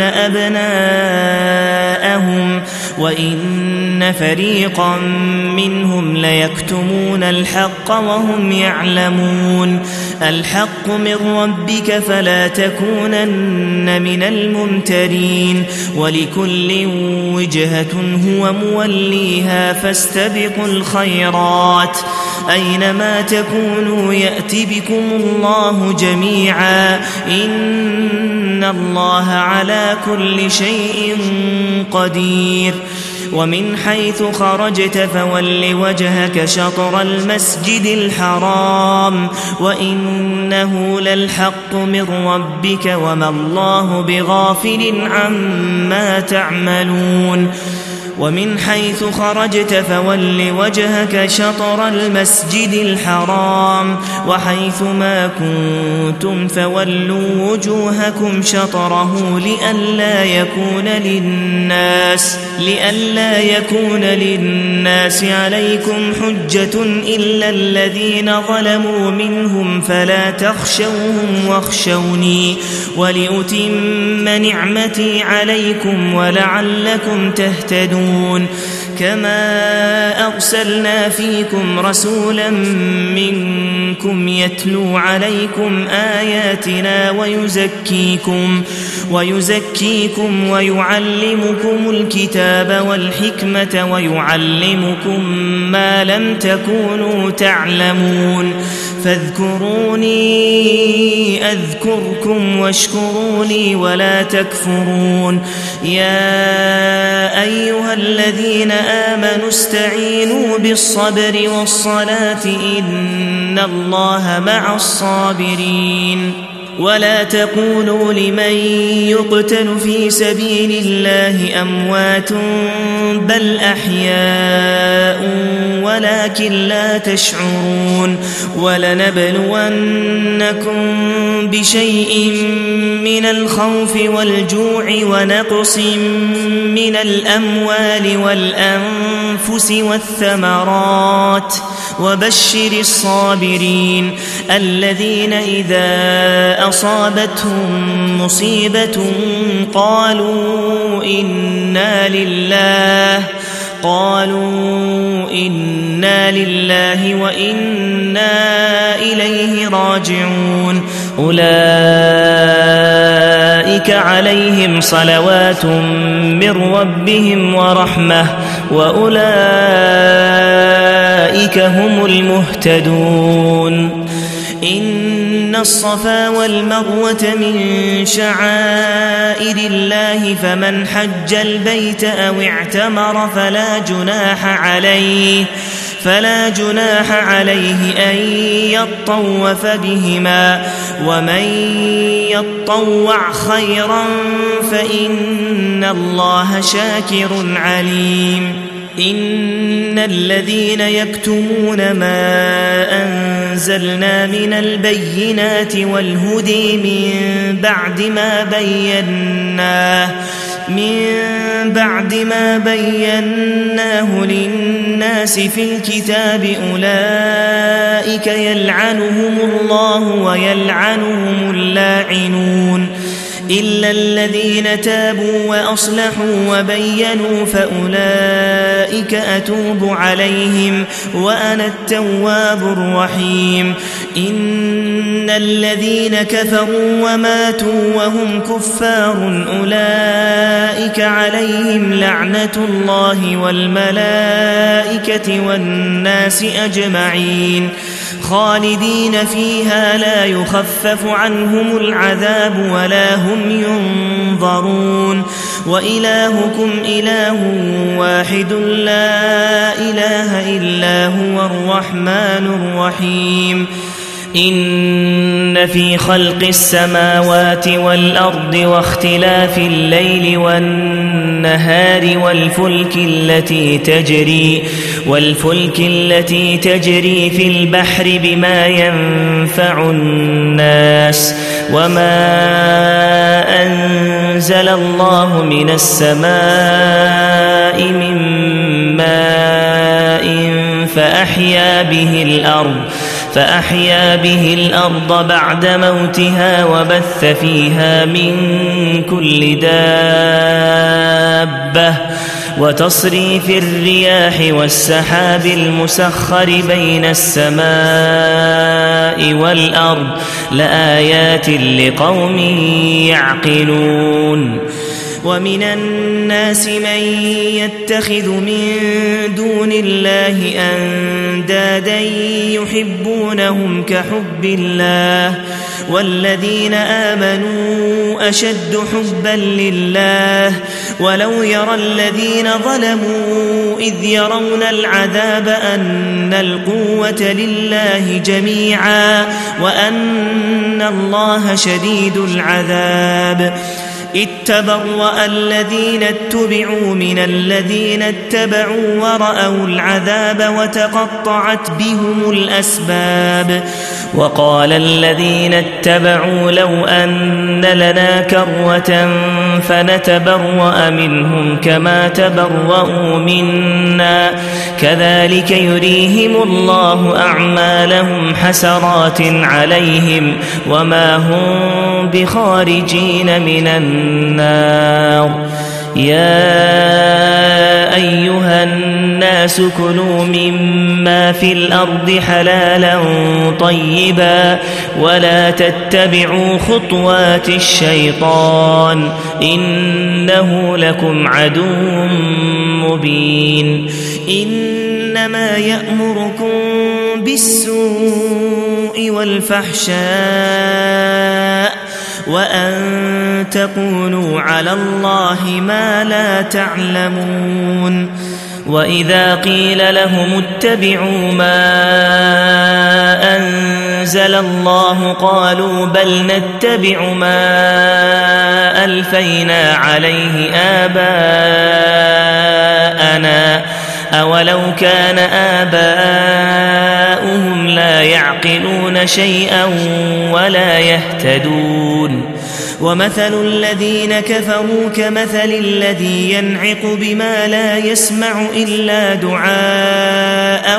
أبناءهم وإن فريقا منهم ليكتمون الحق وهم يعلمون الحق من ربك فلا تكونن من الممترين ولكل وجهة هو موليها فاستبقوا الخيرات أينما تكونوا يأت بكم الله جميعا إن الله على كل شيء قدير ومن حيث خرجت فول وجهك شطر المسجد الحرام وإنه للحق من ربك وما الله بغافل عما تعملون ومن حيث خرجت فول وجهك شطر المسجد الحرام وحيث ما كنتم فولوا وجوهكم شطره لئلا يكون للناس لئلا يكون للناس عليكم حجة إلا الذين ظلموا منهم فلا تخشوهم واخشوني ولأتم نعمتي عليكم ولعلكم تهتدون كما أرسلنا فيكم رسولا منكم يتلو عليكم آياتنا ويزكيكم ويزكيكم ويعلمكم الكتاب والحكمة ويعلمكم ما لم تكونوا تعلمون فاذكروني أذكركم واشكروا لي ولا تكفرون يا أيها الذين آمنوا استعينوا بالصبر والصلاة إن الله مع الصابرين ولا تقولوا لمن يقتل في سبيل الله أموات بل أحياء ولكن لا تشعرون ولنبلونكم بشيء من الخوف والجوع ونقص من الأموال والأنفس والثمرات وبشر الصابرين الذين إذا أصابتهم مصيبة قالوا إنا لله قالوا إنا لله وإنا إليه راجعون أولئك عليهم صلوات من ربهم ورحمة وأولئك هم المهتدون إن الصفا والمروة من شعائر الله فمن حج البيت أو اعتمر فلا جناح عليه فلا جناح عليه أن يطوف بهما ومن يطوع خيرا فإن الله شاكر عليم إن الذين يكتمون ما أنزلنا من البينات والهدي من بعد ما بيناه من بعد ما بيناه للناس في الكتاب أولئك يلعنهم الله ويلعنهم اللاعنون إلا الذين تابوا وأصلحوا وبينوا فأولئك أتوب عليهم وأنا التواب الرحيم إن الذين كفروا وماتوا وهم كفار أولئك عليهم لعنة الله والملائكة والناس أجمعين خالدين فيها لا يخفف عنهم العذاب ولا هم ينظرون وإلهكم إله واحد لا إله إلا هو الرحمن الرحيم إن في خلق السماوات والأرض واختلاف الليل والنهار والفلك التي تجري والفلك التي تجري في البحر بما ينفع الناس وما أنزل الله من السماء من ماء فأحيا به الأرض فأحيا به الأرض بعد موتها وبث فيها من كل دابة وتصريف الرياح والسحاب المسخر بين السماء والأرض لآيات لقوم يعقلون ومن الناس من يتخذ من دون الله أندادا يحبونهم كحب الله والذين آمنوا أشد حبا لله ولو يرى الذين ظلموا إذ يرون العذاب أن القوة لله جميعا وأن الله شديد العذاب إذ تبرأ الذين اتبعوا من الذين اتبعوا ورأوا العذاب وتقطعت بهم الأسباب وقال الذين اتبعوا لو أن لنا كرة فنتبرأ منهم كما تبرأوا منا كذلك يريهم الله أعمالهم حسرات عليهم وما هم بخارجين من النار يا أيها الناس كلوا مما في الأرض حلالا طيبا ولا تتبعوا خطوات الشيطان إنه لكم عدو مبين إنما يأمركم بالسوء والفحشاء وأن تقولوا على الله ما لا تعلمون وإذا قيل لهم اتبعوا ما أنزل أنزل الله قالوا بل نتبع ما ألفينا عليه آباءنا أولو كان آباؤهم لا يعقلون شيئا ولا يهتدون ومثل الذين كفروا كمثل الذي ينعق بما لا يسمع إلا دعاء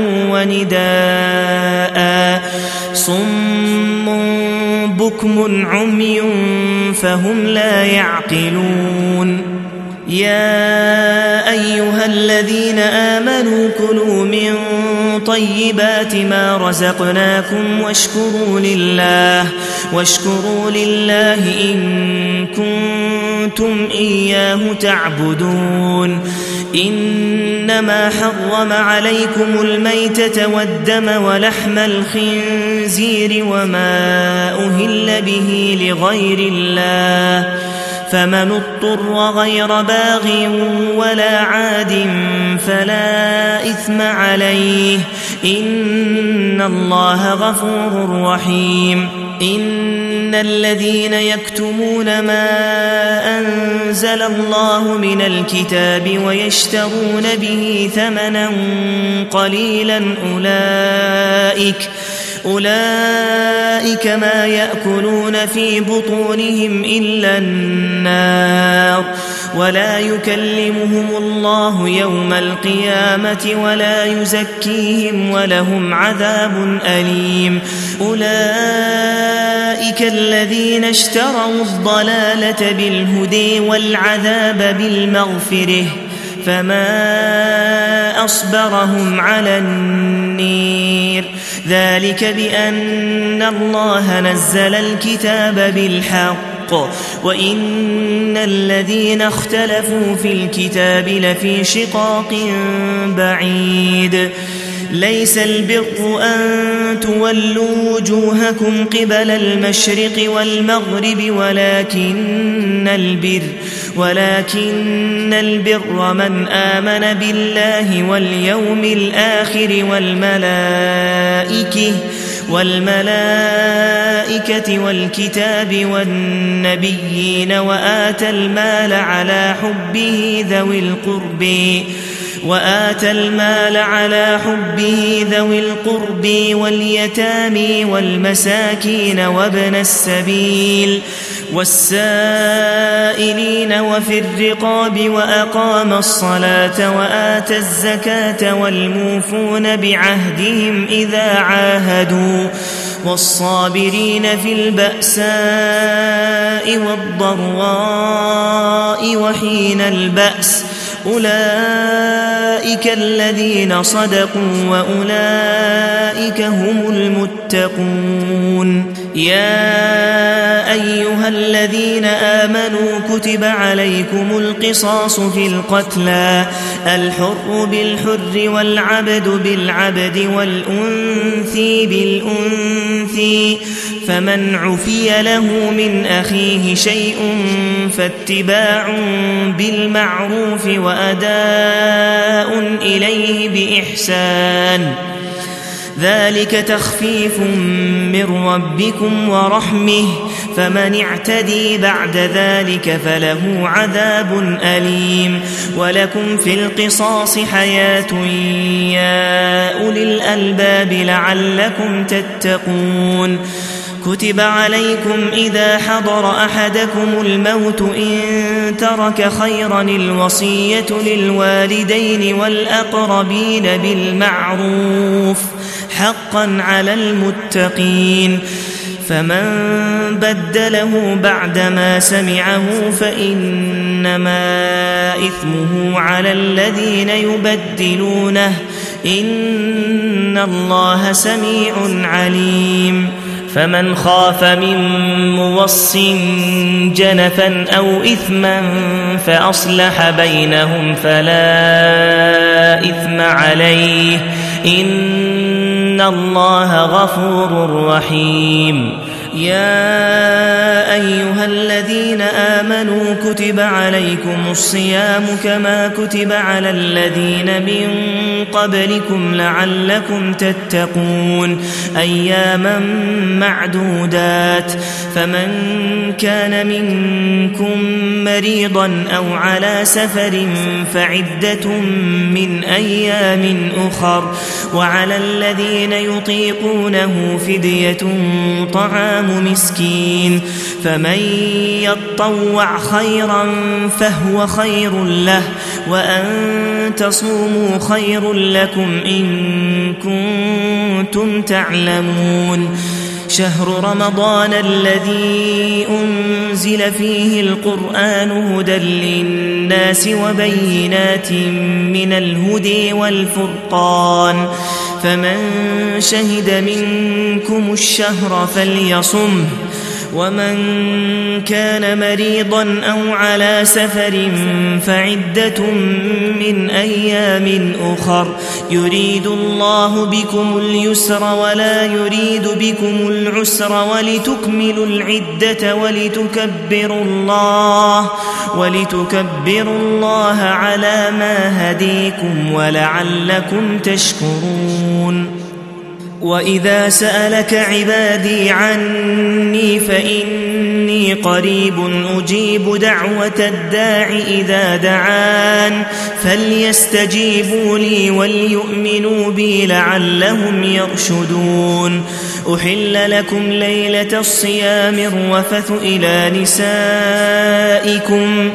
ونداء صم بكم عمي فهم لا يعقلون يا أيها الذين آمنوا كلوا من طيبات ما رزقناكم واشكروا لله واشكروا لله إن كنتم إياه تعبدون إنما حرم عليكم الميتة والدم ولحم الخنزير وما أهل به لغير الله فمن اضطر غير باغ ولا عاد فلا إثم عليه إن الله غفور رحيم إن الذين يكتمون ما أنزل الله من الكتاب ويشترون به ثمنا قليلا أولئك أولئك ما يأكلون في بطونهم إلا النار ولا يكلمهم الله يوم القيامة ولا يزكيهم ولهم عذاب أليم أولئك الذين اشتروا الضلالة بالهدى والعذاب بالمغفرة فما أصبرهم على النير ذلك بأن الله نزل الكتاب بالحق وإن الذين اختلفوا في الكتاب لفي شقاق بعيد ليس البر أن تولوا وجوهكم قبل المشرق والمغرب ولكن البر ولكن البر من آمن بالله واليوم الآخر والملائكة والملائكة والكتاب والنبيين وآتى المال على حبه ذوي القرب وآتى المال على حبه ذوي القرب واليتامى والمساكين وابن السبيل والسائلين وفي الرقاب وأقام الصلاة وآتى الزكاة والموفون بعهدهم إذا عاهدوا والصابرين في البأساء والضراء وحين البأس أولئك الذين صدقوا وأولئك هم المتقون يا أيها الذين آمنوا كتب عليكم القصاص في القتلى الحر بالحر والعبد بالعبد والأنثى بالأنثى فمن عفي له من أخيه شيء فاتباع بالمعروف وأداء إليه بإحسان ذلك تخفيف من ربكم ورحمة فمن اعتدي بعد ذلك فله عذاب أليم ولكم في القصاص حياة يا أولي الألباب لعلكم تتقون كتب عليكم إذا حضر أحدكم الموت إن ترك خيرا الوصية للوالدين والأقربين بالمعروف حقا على المتقين فمن بدله بعدما سمعه فإنما إثمه على الذين يبدلونه إن الله سميع عليم فمن خاف من موص جنفا أو إثما فأصلح بينهم فلا إثم عليه إن الله غفور رحيم يا أيها الذين آمنوا كتب عليكم الصيام كما كتب على الذين من قبلكم لعلكم تتقون أياما معدودات فمن كان منكم مريضا أو على سفر فعدة من أيام أخر وعلى الذين يطيقونه فدية طعام مسكين فمن يطوع خيرا فهو خير له وأن تصوموا خير لكم إن كنتم تعلمون شهر رمضان الذي أنزل فيه القرآن هدى للناس وبينات من الهدى والفرقان فمن شهد منكم الشهر فليصمه ومن كان مريضا أو على سفر فعدة من أيام أخر يريد الله بكم اليسر ولا يريد بكم العسر ولتكملوا العدة ولتكبروا الله ولتكبروا الله على ما هديكم ولعلكم تشكرون وإذا سألك عبادي عني فإني قريب أجيب دعوة الداع إذا دعان فليستجيبوا لي وليؤمنوا بي لعلهم يرشدون أحل لكم ليلة الصيام الرفث إلى نسائكم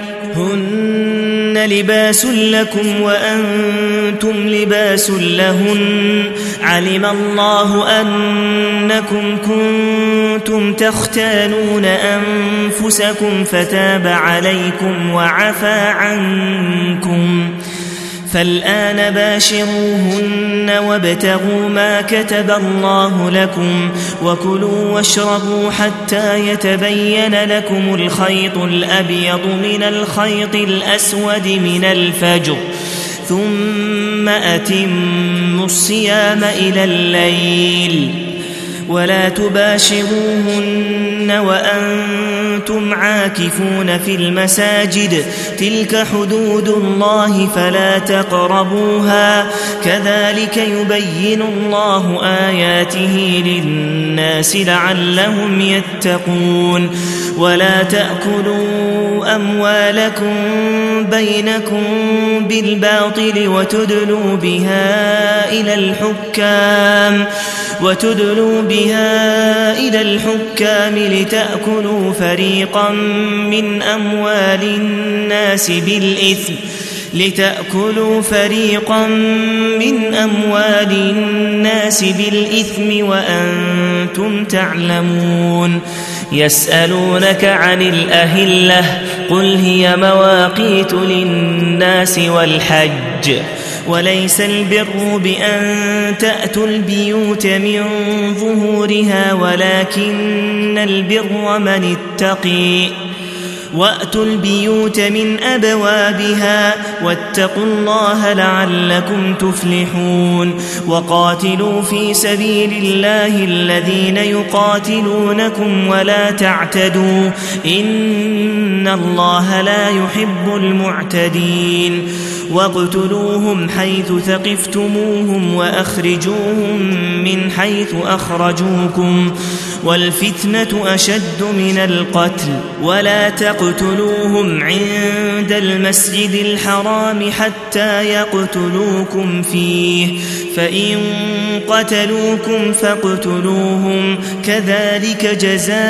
هن لباس لكم وأنتم لباس لهن علم الله أنكم كنتم تختانون أنفسكم فتاب عليكم وعفى عنكم فالآن باشروهن وابتغوا ما كتب الله لكم وكلوا واشربوا حتى يتبين لكم الخيط الأبيض من الخيط الأسود من الفجر ثم أتموا الصيام إلى الليل ولا تباشروهن وأنتم عاكفون في المساجد تلك حدود الله فلا تقربوها كذلك يبين الله آياته للناس لعلهم يتقون ولا تأكلوا أموالكم بينكم بالباطل وتدلوا بها إلى الحكام وتدلوا بها إلى الحكام لتأكلوا فريقا من أموال الناس بالإثم لتأكلوا فريقا من أموال الناس بالإثم وأنتم تعلمون يسألونك عن الأهلة قل هي مواقيت للناس والحج وليس البر بأن تأتوا البيوت من ظهورها ولكن البر من اتقي وأتوا البيوت من أبوابها واتقوا الله لعلكم تفلحون وقاتلوا في سبيل الله الذين يقاتلونكم ولا تعتدوا إن الله لا يحب المعتدين واقتلوهم حيث ثقفتموهم وأخرجوهم من حيث أخرجوكم والفتنة أشد من القتل ولا تقتلوهم عند المسجد الحرام حتى يقتلوكم فيه فإن قتلوكم فاقتلوهم كذلك جزاء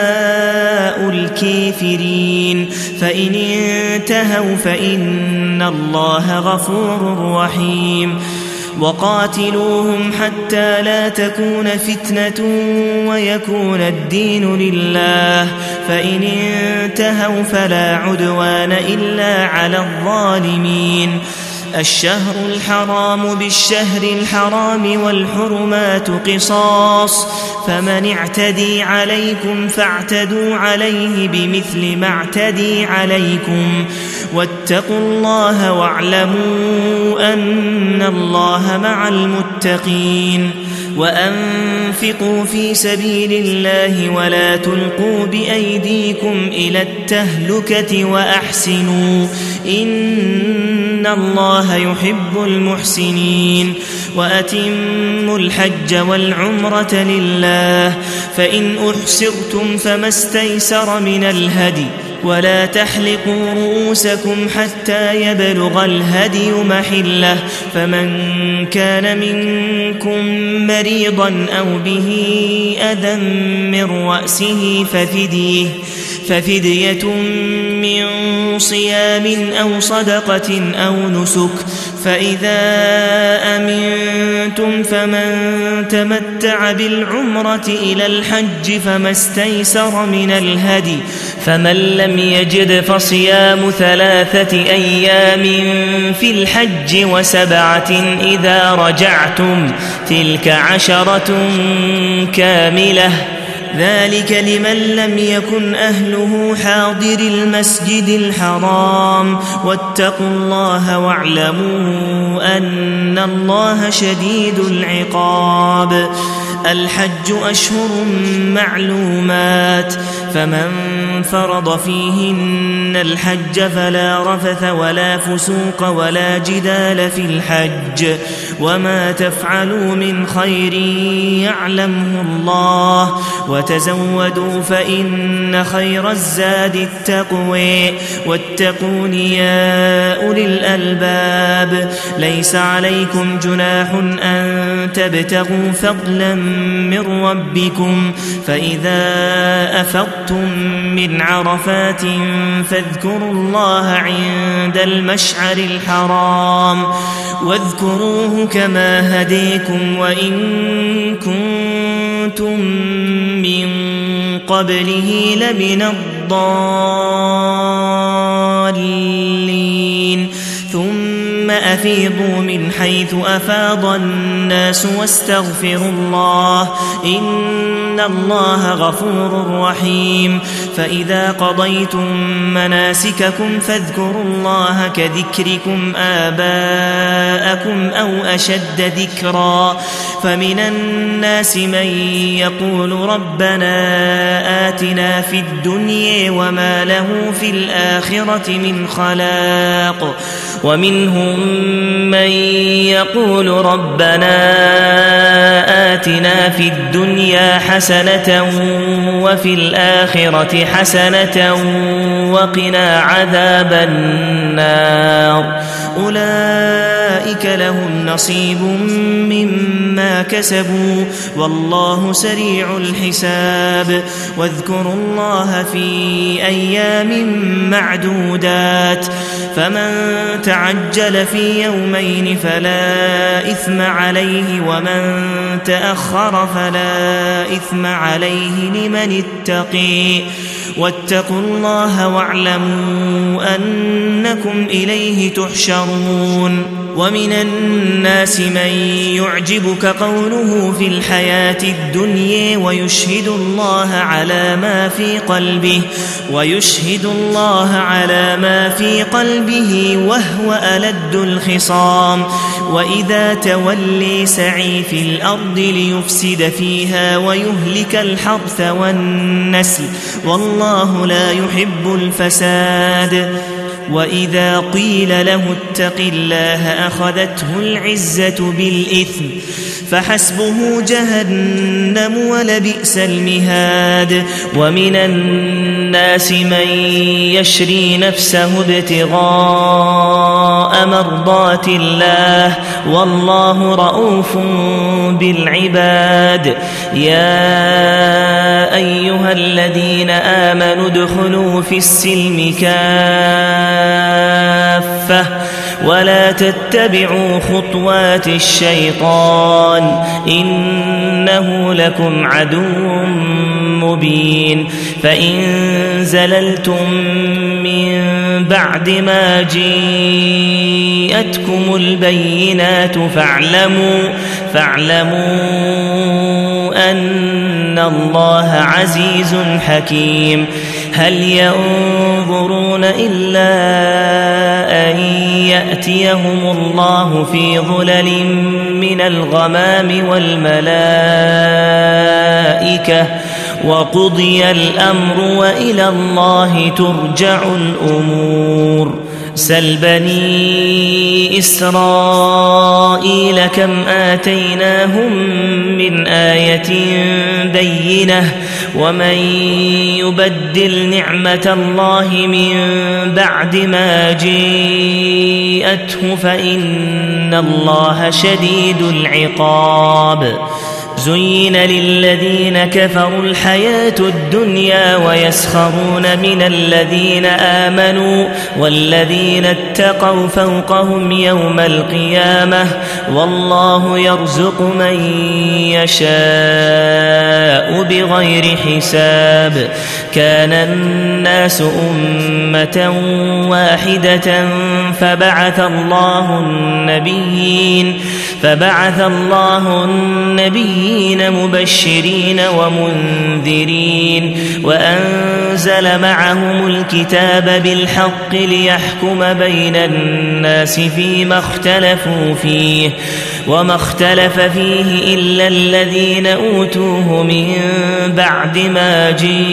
الكافرين فإن انتهوا فإن الله غفور رحيم وقاتلوهم حتى لا تكون فتنة ويكون الدين لله فإن انتهوا فلا عدوان إلا على الظالمين الشهر الحرام بالشهر الحرام والحرمات قصاص فمن اعتدي عليكم فاعتدوا عليه بمثل ما اعتدي عليكم واتقوا الله واعلموا أن الله مع المتقين وأنفقوا في سبيل الله ولا تلقوا بأيديكم إلى التهلكة وأحسنوا إن الله يحب المحسنين وأتموا الحج والعمرة لله فإن أحصرتم فما استيسر من الهدي ولا تحلقوا رؤوسكم حتى يبلغ الهدي محله فمن كان منكم مريضا أو به أذى من رأسه ففديه ففدية من صيام أو صدقة أو نسك فإذا أمنتم فمن تمتع بالعمرة إلى الحج فما استيسر من الهدي فمن لم يجد فصيام ثلاثة أيام في الحج وسبعة إذا رجعتم تلك عشرة كاملة ذلك لمن لم يكن أهله حاضر المسجد الحرام واتقوا الله واعلموا أن الله شديد العقاب الحج أشهر معلومات فمن فرض فيهن الحج فلا رفث ولا فسوق ولا جدال في الحج وما تفعلوا من خير يعلمه الله وتزودوا فإن خير الزاد التقوى واتقون يا أولي الألباب ليس عليكم جناح أن تبتغوا فضلا من ربكم فإذا أفضتم من عرفات فاذكروا الله عند المشعر الحرام واذكروه كما هديكم وإن كنتم من قبله لمن الضالين ثم أفيضوا من حيث أفاض الناس واستغفروا الله إن الله غفور رحيم فإذا قضيتم مناسككم فاذكروا الله كذكركم آباءكم أو أشد ذكرا فمن الناس من يقول ربنا آتنا في الدنيا وما له في الآخرة من خلاق ومنهم من يقول ربنا آتنا في الدنيا حسنة وفي الآخرة حسنة وقنا عذاب النار أولئك لهم نصيب مما كسبوا والله سريع الحساب واذكروا الله في أيام معدودات فمن تعجل في يومين فلا إثم عليه ومن تأخر فلا إثم عليه لمن اتقي واتقوا الله واعلموا أنكم إليه تحشرون ومن الناس من يعجبك قوله في الحياة الدنيا ويشهد الله على ما في قلبه ويشهد الله على ما في قلبه وهو ألد الخصام وإذا تولي سعي في الأرض ليفسد فيها ويهلك الحرث والنسل والله لا يحب الفساد وإذا قيل له اتق الله أخذته العزة بالإثم فحسبه جهنم ولبئس المهاد ومن الناس من يشري نفسه ابتغاء مرضات الله والله رؤوف بالعباد يا أيها الذين آمنوا ادخلوا في السلم كافة ولا تتبعوا خطوات الشيطان إنه لكم عدو مبين فإن زللتم من بعد ما جاءتكم البينات فاعلموا فاعلموا أن الله عزيز حكيم هل ينظرون إلا أن يأتيهم الله في ظلل من الغمام والملائكة وقضي الأمر وإلى الله ترجع الأمور سل بني إسرائيل كم آتيناهم من آية بينة ومن يبدل نعمة الله من بعد ما جاءته فإن الله شديد العقاب زين للذين كفروا الحياة الدنيا ويسخرون من الذين آمنوا والذين اتقوا فوقهم يوم القيامة والله يرزق من يشاء بغير حساب كان الناس أمة واحدة فبعث الله النبيين فبعث الله النبيين مبشرين ومنذرين وأنزل معهم الكتاب بالحق ليحكم بين الناس فيما اختلفوا فيه وما اختلف فيه إلا الذين أوتوه من بعد ما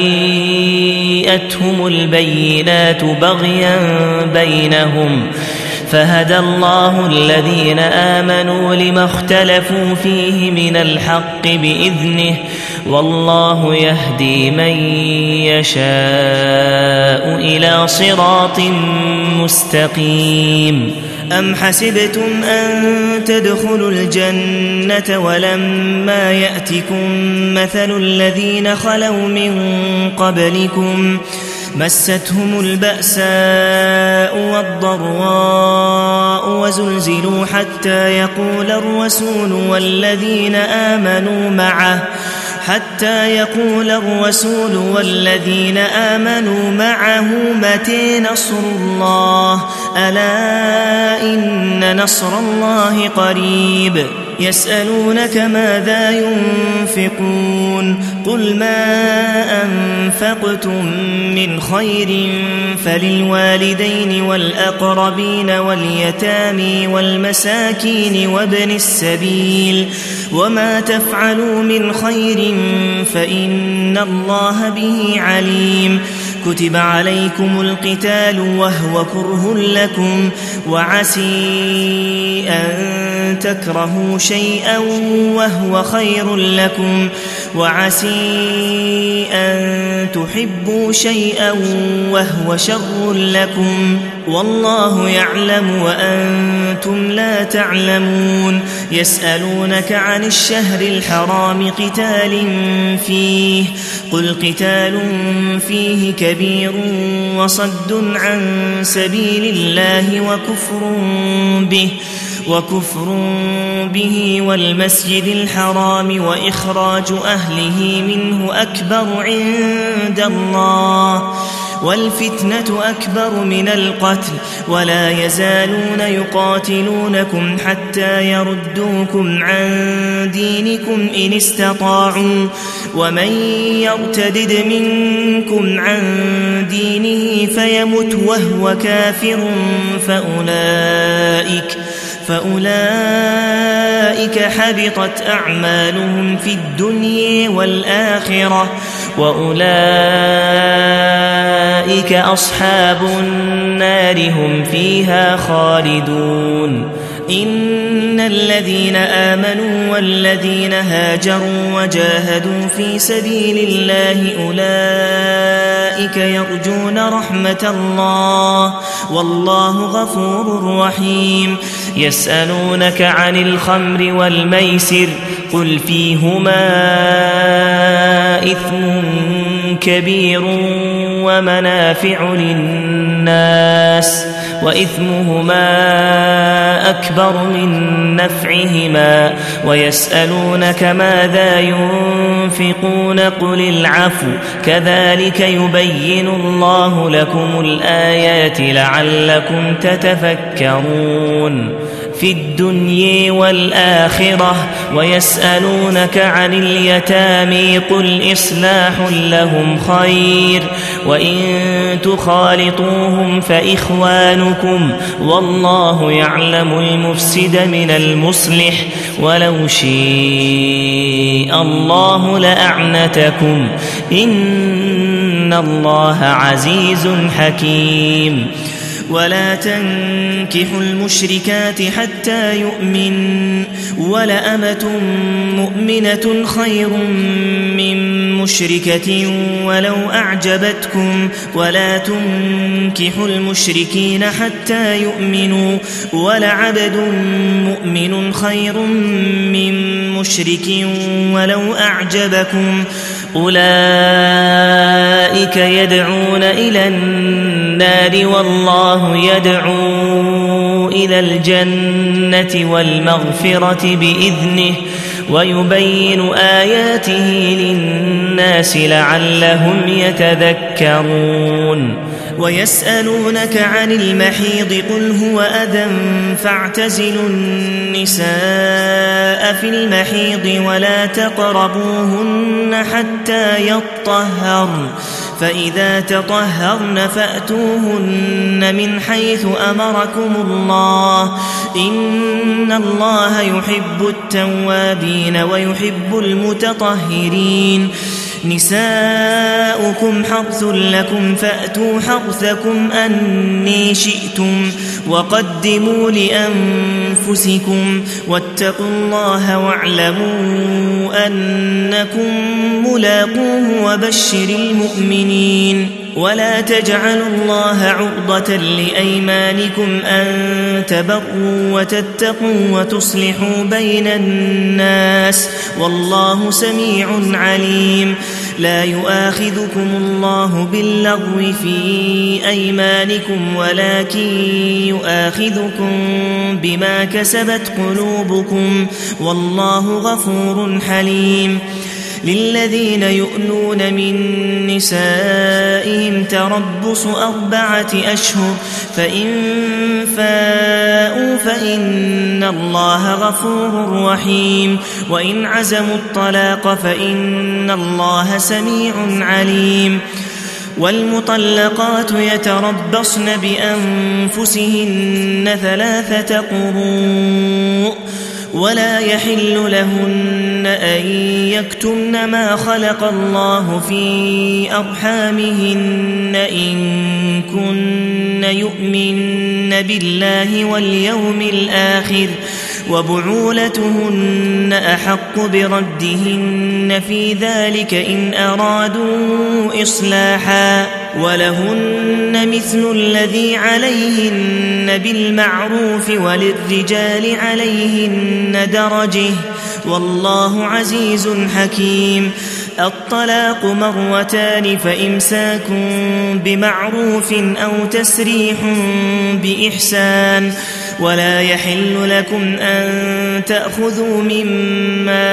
جاءتهم البينات بغيا بينهم فهدى الله الذين آمنوا لما اختلفوا فيه من الحق بإذنه والله يهدي من يشاء إلى صراط مستقيم أم حسبتم أن تدخلوا الجنة ولما يأتكم مثل الذين خلوا من قبلكم مستهم البأساء والضراء وزلزلوا حتى يقول الرسول والذين آمنوا معه حتى يقول الرسول والذين آمنوا معه متى نصر الله ألا إن نصر الله قريب يسألونك ماذا ينفقون قل ما أنفقتم من خير فللوالدين والأقربين واليتامى والمساكين وابن السبيل وما تفعلوا من خير فإن الله به عليم كتب عليكم القتال وهو كره لكم وعسى أن تكرهوا شيئا وهو خير لكم وعسى أن تحبوا شيئا وهو شر لكم والله يعلم وأنتم لا تعلمون يسألونك عن الشهر الحرام قتال فيه قل قتال فيه كبير وصد عن سبيل الله وكفر به وكفر به والمسجد الحرام وإخراج أهله منه أكبر عند الله والفتنة أكبر من القتل ولا يزالون يقاتلونكم حتى يردوكم عن دينكم إن استطاعوا ومن يرتدد منكم عن دينه فيمت وهو كافر فأولئك فأولئك حبطت أعمالهم في الدنيا والآخرة وأولئك أصحاب النار هم فيها خالدون إن الذين آمنوا والذين هاجروا وجاهدوا في سبيل الله أولئك يرجون رحمة الله والله غفور رحيم يسألونك عن الخمر والميسر قل فيهما إثم كبير ومنافع للناس وإثمهما أكبر من نفعهما ويسألونك ماذا ينفقون قل العفو كذلك يبين الله لكم الآيات لعلكم تتفكرون في الدنيا والآخرة ويسألونك عن اليتامى قل إصلاح لهم خير وإن تخالطوهم فإخوانكم والله يعلم المفسد من المصلح ولو شاء الله لأعنتكم إن الله عزيز حكيم ولا تنكحوا المشركات حتى يؤمن ولأمة مؤمنة خير من مشركة ولو أعجبتكم ولا تنكحوا المشركين حتى يؤمنوا ولعبد مؤمن خير من مشرك ولو أعجبكم أولئك يدعون إلى النار والله يدعو إلى الجنة والمغفرة بإذنه ويبين آياته للناس لعلهم يتذكرون ويسألونك عن المحيض قل هو أذى فاعتزلوا النساء في المحيض ولا تقربوهن حتى يطهرن فإذا تطهرن فأتوهن من حيث أمركم الله إن الله يحب التوابين ويحب المتطهرين نساؤكم حرث لكم فأتوا حرثكم أني شئتم وقدموا لأنفسكم واتقوا الله واعلموا أنكم ملاقوه وبشر المؤمنين ولا تجعلوا الله عرضة لأيمانكم أن تبروا وتتقوا وتصلحوا بين الناس والله سميع عليم لا يؤاخذكم الله باللغو في أيمانكم ولكن يؤاخذكم بما كسبت قلوبكم والله غفور حليم للذين يؤلون من نسائهم تربص أربعة أشهر فإن فاءوا فإن الله غفور رحيم وإن عزموا الطلاق فإن الله سميع عليم والمطلقات يتربصن بأنفسهن ثلاثة قروء ولا يحل لهن أن يكتمن ما خلق الله في أرحامهن إن كن يؤمن بالله واليوم الآخر وبعولتهن أحق بردهن في ذلك إن أرادوا إصلاحا ولهن مثل الذي عليهن بالمعروف وللرجال عليهن درجة والله عزيز حكيم الطلاق مرتان فإمساك بمعروف أو تسريح بإحسان ولا يحل لكم أن تأخذوا مما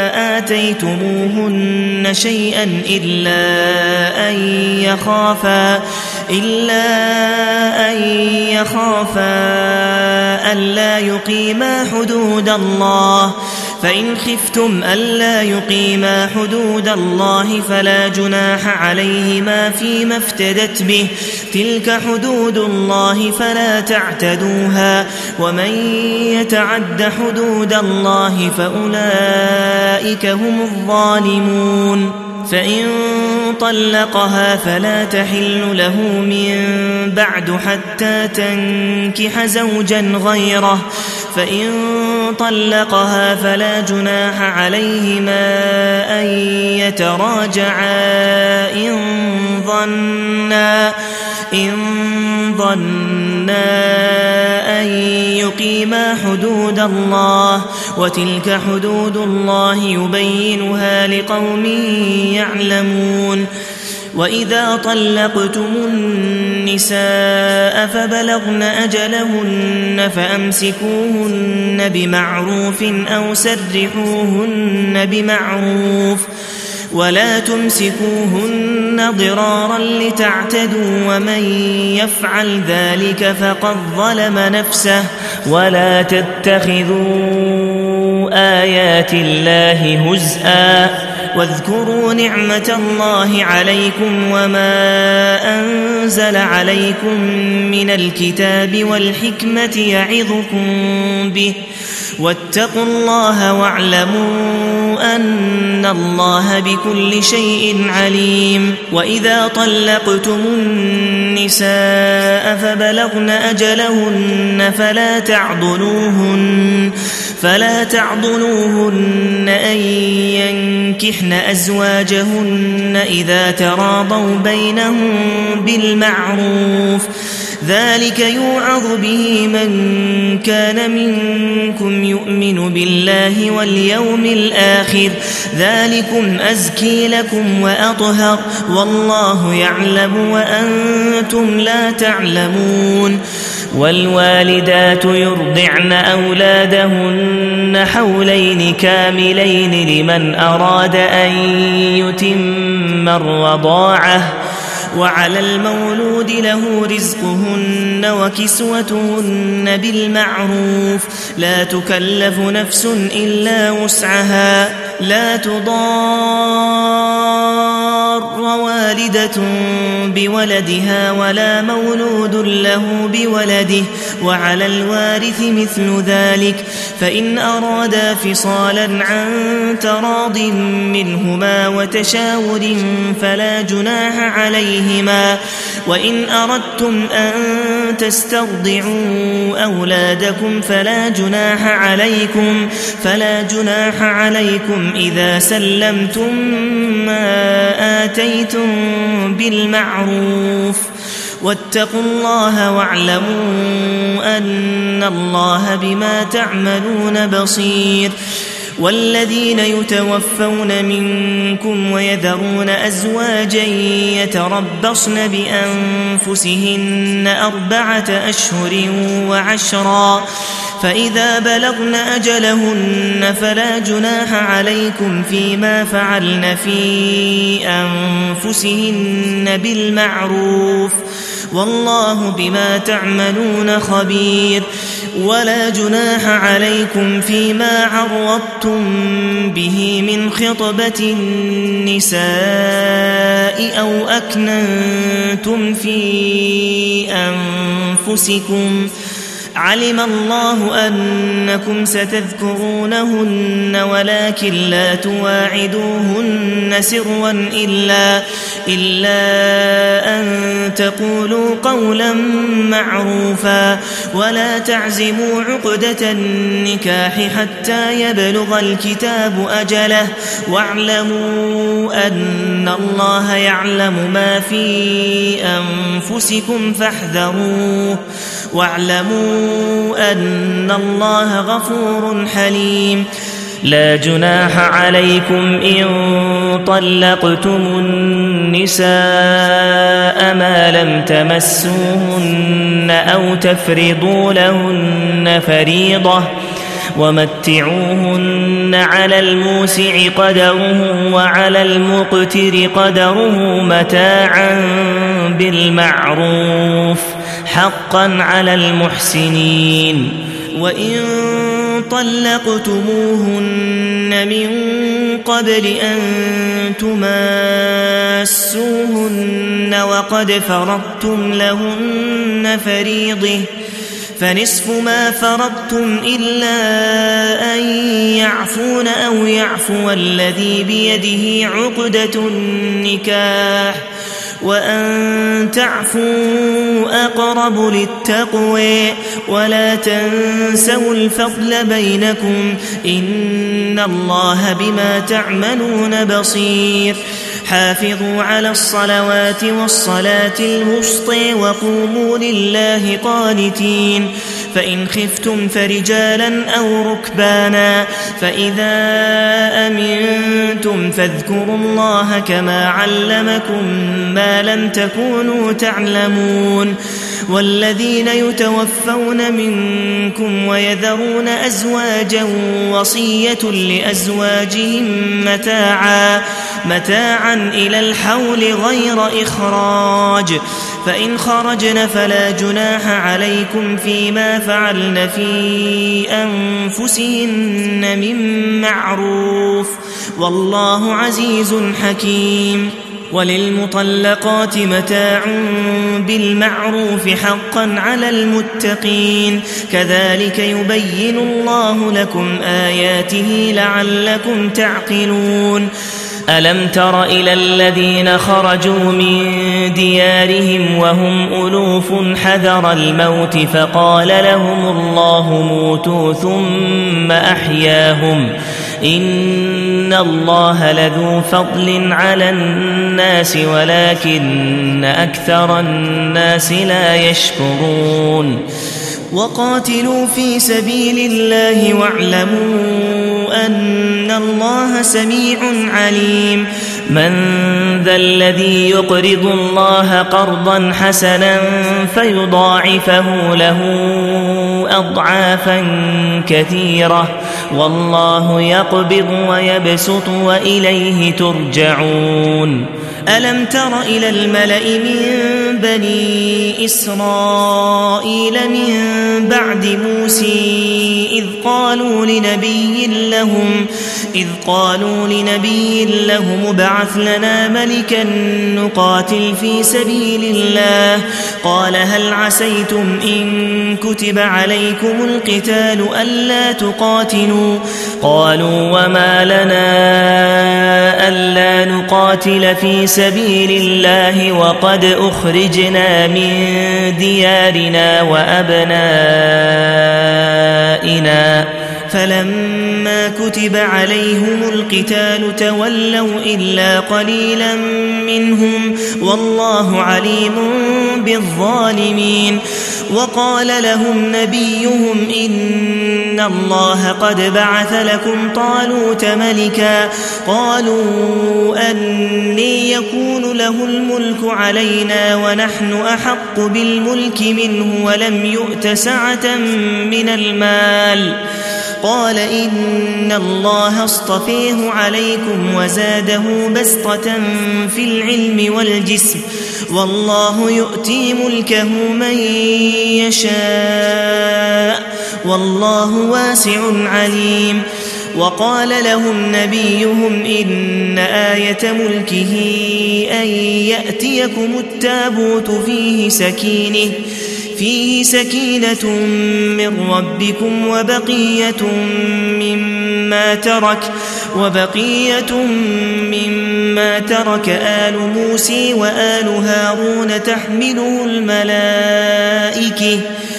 آتيتموهن شيئا إلا أن يخافا إلا أن يخافا ألا يقيما حدود الله فإن خفتم ألا يقيما حدود الله فلا جناح عليهما فيما افتدت به تلك حدود الله فلا تعتدوها ومن يتعد حدود الله فأولئك هم الظالمون فإن طلقها فلا تحل له من بعد حتى تنكح زوجا غيره فإن طلقها فلا جناح عليهما أن يتراجعا إن ظنا إن ظنا أن يقيما حدود الله وتلك حدود الله يبينها لقوم يعلمون وإذا طلقتم النساء فبلغن أجلهن فأمسكوهن بمعروف أو سرحوهن بمعروف ولا تمسكوهن ضرارا لتعتدوا ومن يفعل ذلك فقد ظلم نفسه ولا تتخذوا آيات الله هزءا واذكروا نعمة الله عليكم وما أنزل عليكم من الكتاب والحكمة يعظكم به واتقوا الله واعلموا أن الله بكل شيء عليم. وإذا طلقتم النساء فبلغن أجلهن فلا تعضلوهن فلا تعضلوهن أن ينكحن أزواجهن إذا تراضوا بينهم بالمعروف ذلك يوعظ به من كان منكم يؤمن بالله واليوم الآخر ذلكم أزكي لكم وأطهر والله يعلم وأنتم لا تعلمون. والوالدات يرضعن أولادهن حولين كاملين لمن أراد أن يتم الرضاعة وعلى المولود له رزقهن وكسوتهن بالمعروف لا تكلف نفس إلا وسعها لا تضار والدة بولدها ولا مولود له بولده وعلى الوارث مثل ذلك فإن أرادا فصالا عن تراض منهما وتشاور فلا جناح عليهما. وإن أردتم أن تسترضعوا أولادكم فلا جناح عليكم فلا جناح عليكم إذا سلمتم ما آتيتم بالمعروف واتقوا الله واعلموا أن الله بما تعملون بصير. والذين يتوفون منكم ويذرون أزواجا يتربصن بأنفسهن أربعة أشهر وعشرا فإذا بلغن أجلهن فلا جناح عليكم فيما فعلن في أنفسهن بالمعروف والله بما تعملون خبير. ولا جناح عليكم فيما عرضتم به من خطبة النساء أو أكننتم في أنفسكم علم الله أنكم ستذكرونهن ولكن لا تواعدوهن سرا إلا, إلا أن تقولوا قولا معروفا ولا تعزموا عقدة النكاح حتى يبلغ الكتاب أجله واعلموا أن الله يعلم ما في أنفسكم فاحذروه واعلموا أن الله غفور حليم. لا جناح عليكم إن طلقتم النساء ما لم تمسوهن أو تفرضوا لهن فريضة ومتعوهن على الموسع قدره وعلى المقتر قدره متاعا بالمعروف حقا على المحسنين. وإن طلقتموهن من قبل أن تماسوهن وقد فرضتم لهن فريضة فنصف ما فرضتم إلا أن يعفون أو يعفو الذي بيده عقدة النكاح وأن تعفوا أقرب للتقوى ولا تنسوا الفضل بينكم إن الله بما تعملون بصير. حافظوا على الصلوات والصلاة الوسطى وقوموا لله قانتين فإن خفتم فرجالا أو ركبانا فإذا أمنتم فاذكروا الله كما علمكم ما لم تكونوا تعلمون. والذين يتوفون منكم ويذرون أزواجا وصية لأزواجهم متاعا متاعا إلى الحول غير إخراج فإن خرجن فلا جناح عليكم فيما فعلن في أنفسهن من معروف والله عزيز حكيم وللمطلقات متاع بالمعروف حقا على المتقين كذلك يبين الله لكم آياته لعلكم تعقلون ألم تر إلى الذين خرجوا من ديارهم وهم ألوف حذر الموت فقال لهم الله موتوا ثم أحياهم إن الله لذو فضل على الناس ولكن أكثر الناس لا يشكرون وقاتلوا في سبيل الله واعلموا أن الله سميع عليم من ذا الذي يقرض الله قرضا حسنا فيضاعفه له أضعافا كثيرة والله يقبض ويبسط وإليه ترجعون ألم تر إلى الملأ من بني إسرائيل من بعد موسى إذ قالوا لنبي لهم إذ قالوا لنبي لهم ابعث لنا ملكا نقاتل في سبيل الله قال هل عسيتم إن كتب عليكم القتال ألا تقاتلوا قالوا وما لنا ألا نقاتل في سبيل الله وقد أخرجنا من ديارنا وأبنائنا فلما كتب عليهم القتال تولوا إلا قليلا منهم والله عليم بالظالمين وقال لهم نبيهم إن الله قد بعث لكم طالوت ملكا قالوا أني يكون له الملك علينا ونحن أحق بالملك منه ولم يؤت سعة من المال قال إن الله اصطفيه عليكم وزاده بسطة في العلم والجسم والله يؤتي ملكه من يشاء والله واسع عليم وقال لهم نبيهم إن آية ملكه أن يأتيكم التابوت فيه سكينة فيه سكينة من ربكم وبقية مما ترك وبقية مما ترك آل موسى وآل هارون تحمله الملائكة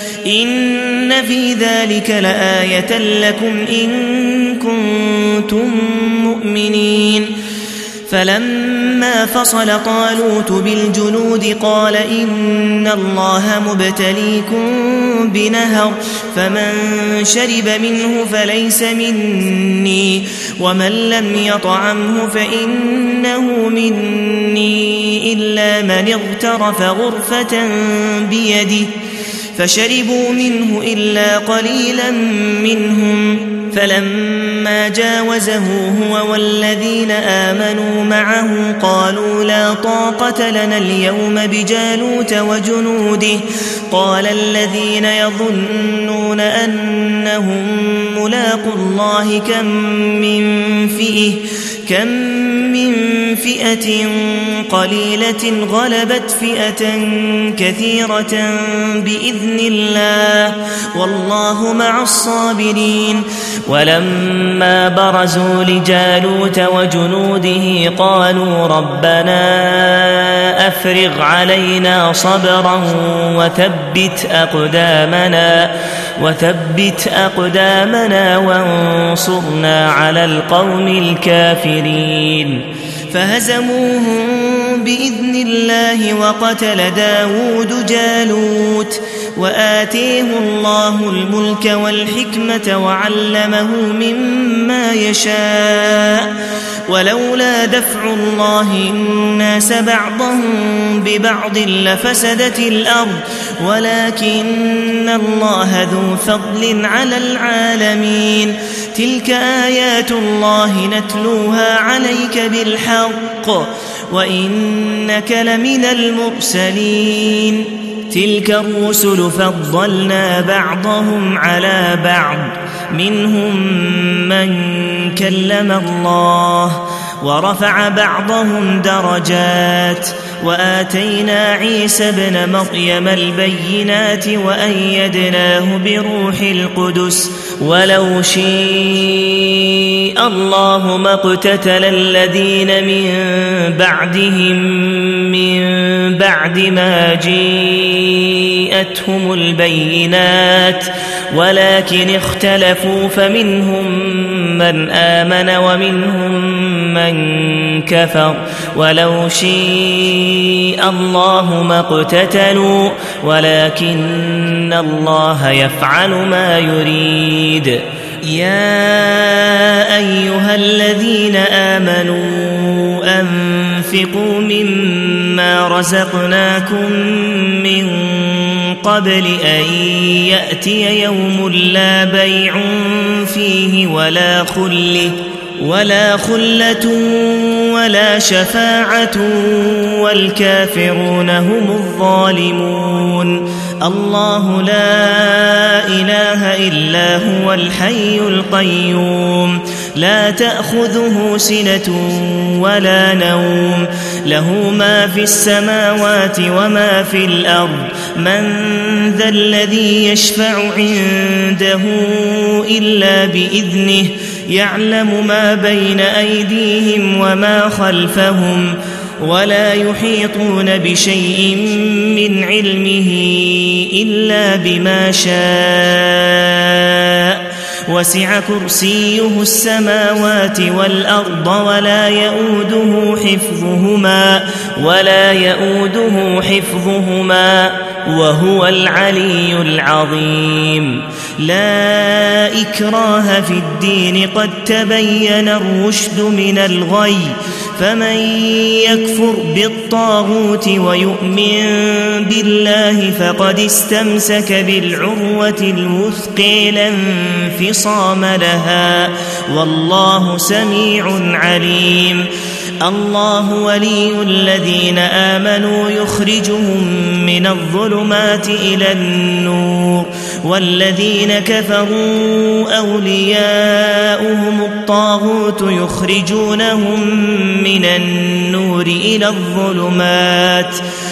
إن في ذلك لآية لكم إن كنتم مؤمنين فلما فصل طالوت بالجنود قال إن الله مبتليكم بنهر فمن شرب منه فليس مني ومن لم يطعمه فإنه مني إلا من اغترف غرفة بيده فشربوا منه إلا قليلا منهم فلما جاوزه هو والذين آمنوا معه قالوا لا طاقة لنا اليوم بجالوت وجنوده قال الذين يظنون أنهم ملاقوا الله كم من فئة كم من فئة قليلة غلبت فئة كثيرة بإذن الله والله مع الصابرين ولما برزوا لجالوت وجنوده قالوا ربنا أفرغ علينا صبرا وثبت أقدامنا وثبت أقدامنا وانصرنا على القوم الكافرين فهزموهم بإذن الله وقتل داود جالوت وآتيه الله الملك والحكمة وعلمه مما يشاء ولولا دفع الله الناس بعضهم ببعض لفسدت الأرض ولكن الله ذو فضل على العالمين تلك آيات الله نتلوها عليك بالحق وإنك لمن المرسلين تلك الرسل فضلنا بعضهم على بعض منهم من كلم الله ورفع بعضهم درجات وآتينا عيسى ابن مريم البينات وأيدناه بروح القدس ولو شاء الله ما اقتتل الذين من بعدهم من بعد ما جاءتهم البينات ولكن اختلفوا فمنهم من آمن ومنهم من كفر ولو شاء الله ما اقتتلوا ولكن الله يفعل ما يريد يا أيها الذين آمنوا أنفقوا مما رزقناكم من قبل أن يأتي يوم لا بيع فيه ولا خلة ولا خلة ولا شفاعة والكافرون هم الظالمون الله لا إله إلا هو الحي القيوم لا تأخذه سنة ولا نوم له ما في السماوات وما في الأرض من ذا الذي يشفع عنده إلا بإذنه يعلم ما بين أيديهم وما خلفهم ولا يحيطون بشيء من علمه إلا بما شاء وسع كرسيه السماوات والأرض ولا يؤوده حفظهما ولا يؤوده حفظهما وهو العلي العظيم لا إكراه في الدين قد تبين الرشد من الغي فمن يكفر بالطاغوت ويؤمن بالله فقد استمسك بالعروة الوثقى لا انفصام لها والله سميع عليم الله ولي الذين آمنوا يخرجهم من الظلمات إلى النور والذين كفروا أولياؤهم الطاغوت يخرجونهم من النور إلى الظلمات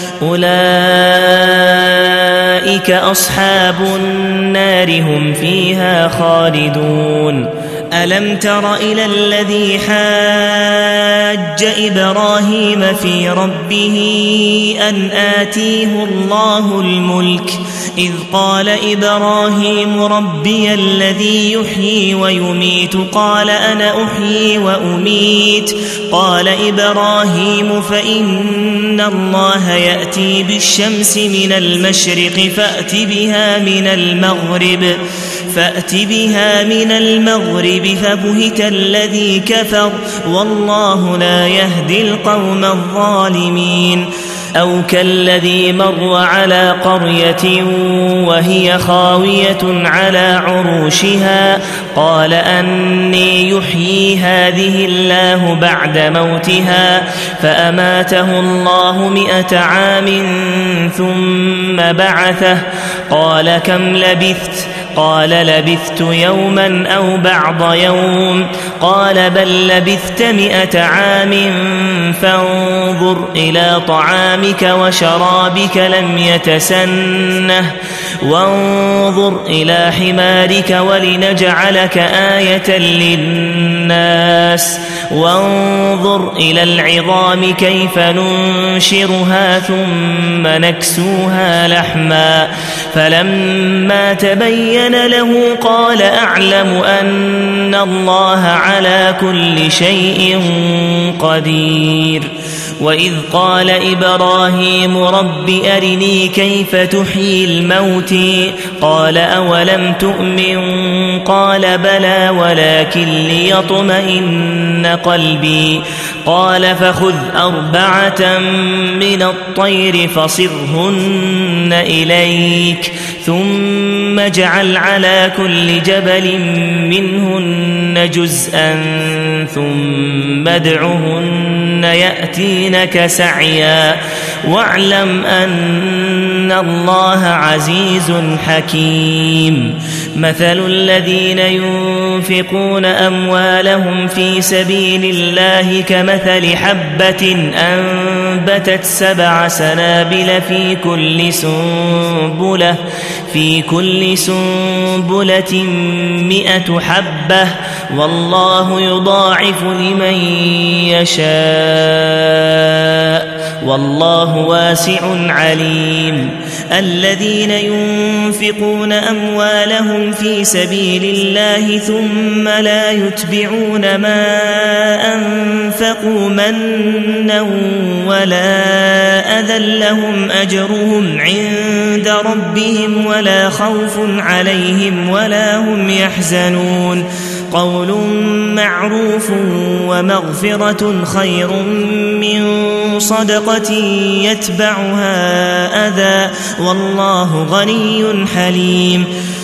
أولئك أصحاب النار هم فيها خالدون ألم تر إلى الذي حاج إبراهيم في ربه أن آتيه الله الملك إذ قال إبراهيم ربي الذي يحيي ويميت قال أنا أحيي وأميت قال إبراهيم فإن الله يأتي بالشمس من المشرق فأت بها من المغرب فأت بها من المغرب فبهت الذي كفر والله لا يهدي القوم الظالمين أو كالذي مر على قرية وهي خاوية على عروشها قال أني يحيي هذه الله بعد موتها فأماته الله مئة عام ثم بعثه قال كم لبثت قال لبثت يوما أو بعض يوم قال بل لبثت مئة عام فانظر إلى طعامك وشرابك لم يتسنه وانظر إلى حمارك ولنجعلك آية للناس وانظر إلى العظام كيف ننشرها ثم نكسوها لحما فلما تبين له قال أعلم أن الله على كل شيء قدير وإذ قال إبراهيم رب أرني كيف تحيي الموت قال أولم تؤمن قال بلى ولكن ليطمئن قلبي قال فخذ أربعة من الطير فصرهن إليك ثم اجعل على كل جبل منهن جزءا ثم ادعهن يأتينك سعيا واعلم أن الله عزيز حكيم مثل الذين ينفقون أموالهم في سبيل الله كمثل حبة أنبتت سبع سنابل في كل سنبلة في كل سنبلة مئة حبة والله يضاعف لمن يشاء والله واسع عليم الذين ينفقون أموالهم في سبيل الله ثم لا يتبعون ما أنفقوا منا ولا أذى لهم أجرهم عند ربهم ولا خوف عليهم ولا هم يحزنون قول معروف ومغفرة خير من صدقة يتبعها أذى والله غني حليم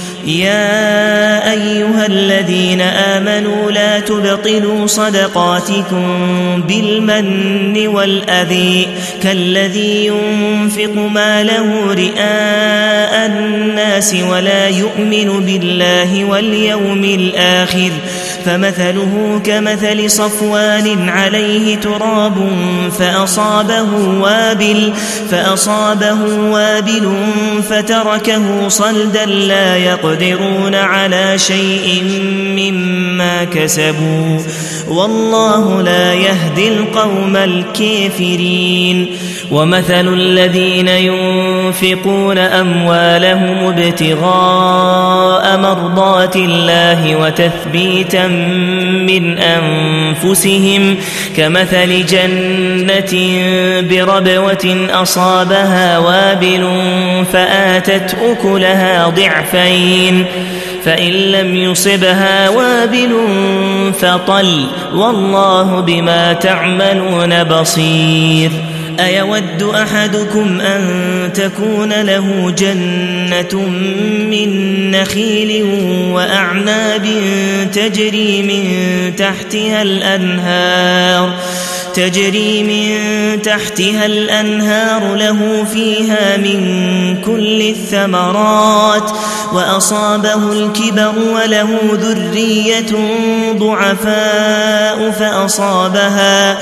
يا أيها الذين آمنوا لا تبطلوا صدقاتكم بالمن والأذى كالذي ينفق ماله رئاء الناس ولا يؤمن بالله واليوم الآخر فمثله كمثل صفوان عليه تراب فأصابه وابل فأصابه وابل فتركه صلدا لا يقدرون على شيء مما كسبوا والله لا يهدي القوم الكافرين ومثل الذين ينفقون أموالهم ابتغاء مرضات الله وتثبيتا من أنفسهم كمثل جنة بربوة أصابها وابل فآتت أكلها ضعفين فإن لم يصبها وابل فطل والله بما تعملون بصير أيود أحدكم أن تكون له جنة من نخيل وأعناب تجري من تحتها الأنهار تجري من تحتها الأنهار له فيها من كل الثمرات وأصابه الكبر وله ذرية ضعفاء فأصابها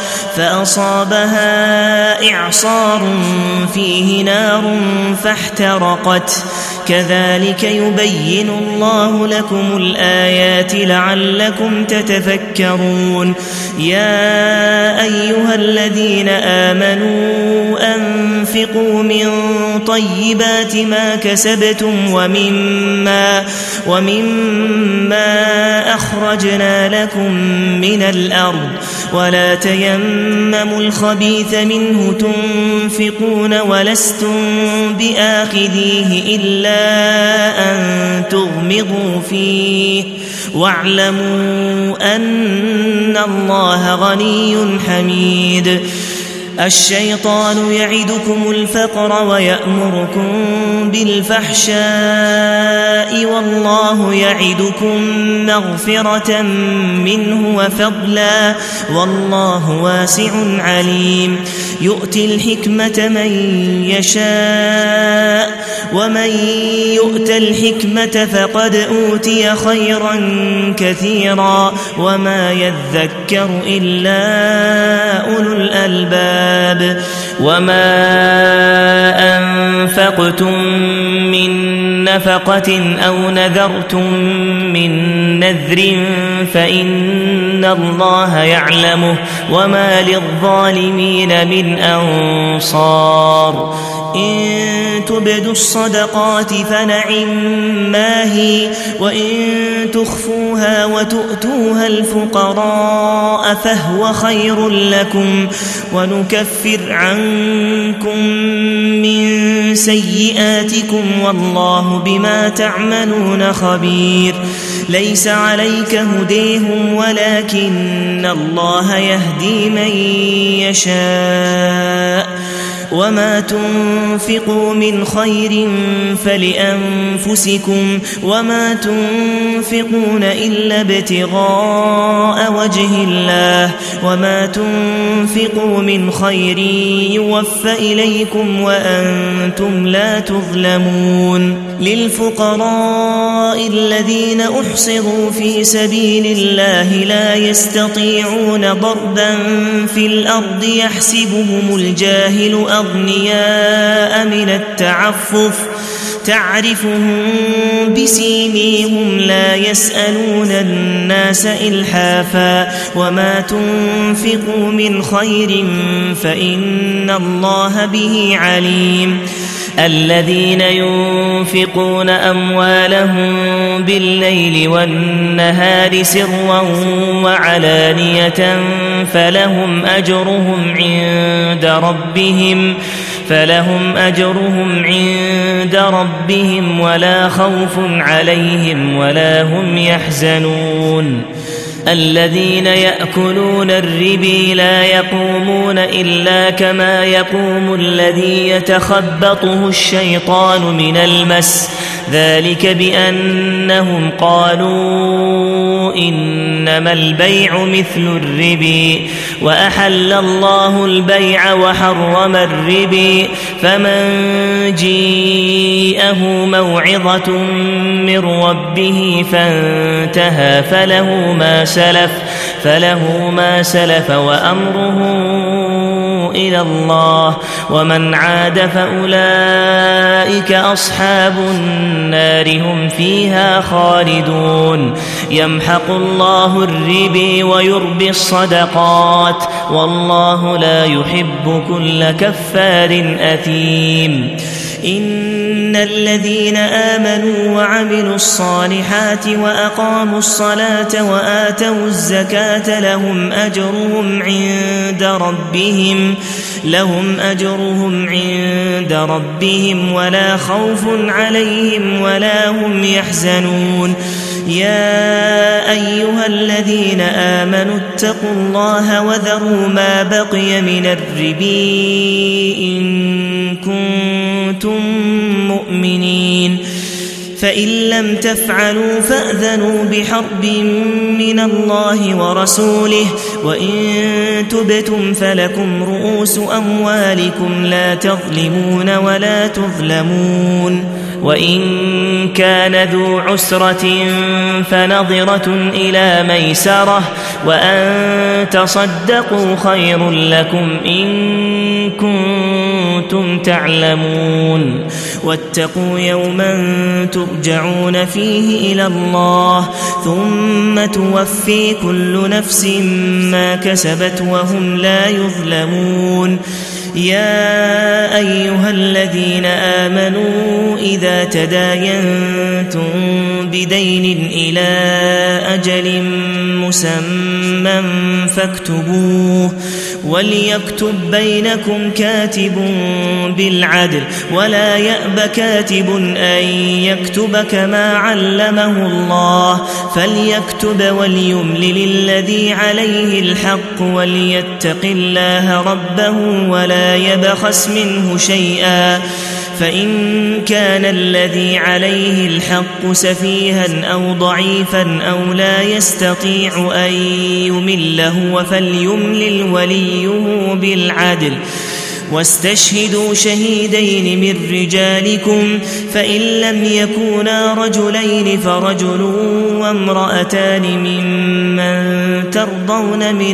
فأصابها إعصار فيه نار فاحترقت كذلك يبين الله لكم الآيات لعلكم تتفكرون يا أيها الذين آمنوا أنفقوا من طيبات ما كسبتم ومما, ومما أخرجنا لكم من الأرض ولا تيمموا الخبيث منه تنفقون ولستم بآخذيه إلا أن تغمضوا فيه واعلموا أن الله غني حميد الشيطان يعدكم الفقر ويأمركم بالفحشاء والله يعدكم مغفرة منه وفضلا والله واسع عليم يؤتي الحكمة من يشاء ومن يؤت الحكمة فقد أوتي خيرا كثيرا وما يذكر إلا أولو الألباب وما أنفقتم من نفقة أو نذرتم من نذر فإن الله يعلمه وما للظالمين من أنصار إن تبدوا الصدقات فنعما هي وإن تخفوها وتؤتوها الفقراء فهو خير لكم ونكفر عنكم من سيئاتكم والله بما تعملون خبير ليس عليك هديهم ولكن الله يهدي من يشاء وما تنفقوا من خير فلأنفسكم وما تنفقون إلا ابتغاء وجه الله وما تنفقوا من خير يوفى إليكم وأنتم لا تظلمون للفقراء الذين أحصروا في سبيل الله لا يستطيعون ضربا في الأرض يحسبهم الجاهل أغنياء من التعفف تعرفهم بسيميهم لا يسألون الناس إلحافا وما تنفقوا من خير فإن الله به عليم الذين ينفقون أموالهم بالليل والنهار سرا وعلانية فلهم أجرهم عند ربهم فلهم أجرهم عند ربهم ولا خوف عليهم ولا هم يحزنون الذين يأكلون الربا لا يقومون إلا كما يقوم الذي يتخبطه الشيطان من المس ذلك بأنهم قالوا إنما البيع مثل الربا وأحل الله البيع وحرم الربا فمن جيءه موعظة من ربه فانتهى فله ما سلف فله ما سلف وأمره إلى الله ومن عاد فأولئك أصحاب النار هم فيها خالدون يمحق الله الربا ويربي الصدقات والله لا يحب كل كفار أثيم إن الذين آمنوا وعملوا الصالحات وأقاموا الصلاة وآتوا الزكاة لهم أجرهم عند ربهم لهم أجرهم عند ربهم ولا خوف عليهم ولا هم يحزنون يا أيها الذين آمنوا اتقوا الله وذروا ما بقي من الربا إن كنتم مؤمنين فإن لم تفعلوا فأذنوا بحرب من الله ورسوله وإن تبتم فلكم رؤوس أموالكم لا تظلمون ولا تظلمون وإن كان ذو عسرة فنظرة إلى ميسرة وأن تصدقوا خير لكم إن كنتم تعلمون واتقوا يوما ترجعون فيه إلى الله ثم توفي كل نفس ما كسبت وهم لا يظلمون يا أيها الذين آمنوا إذا تداينتم بدين إلى أجل مسمى فاكتبوه وليكتب بينكم كاتب بالعدل ولا يأب كاتب أن يكتب كما علمه الله فليكتب وليملل الذي عليه الحق وليتق الله ربه ولا يبخس منه شيئا فإن كان الذي عليه الحق سفيها أو ضعيفا أو لا يستطيع أن يمله فليملل وليه بالعدل واستشهدوا شهيدين من رجالكم فإن لم يكونا رجلين فرجل وامرأتان ممن ترضون من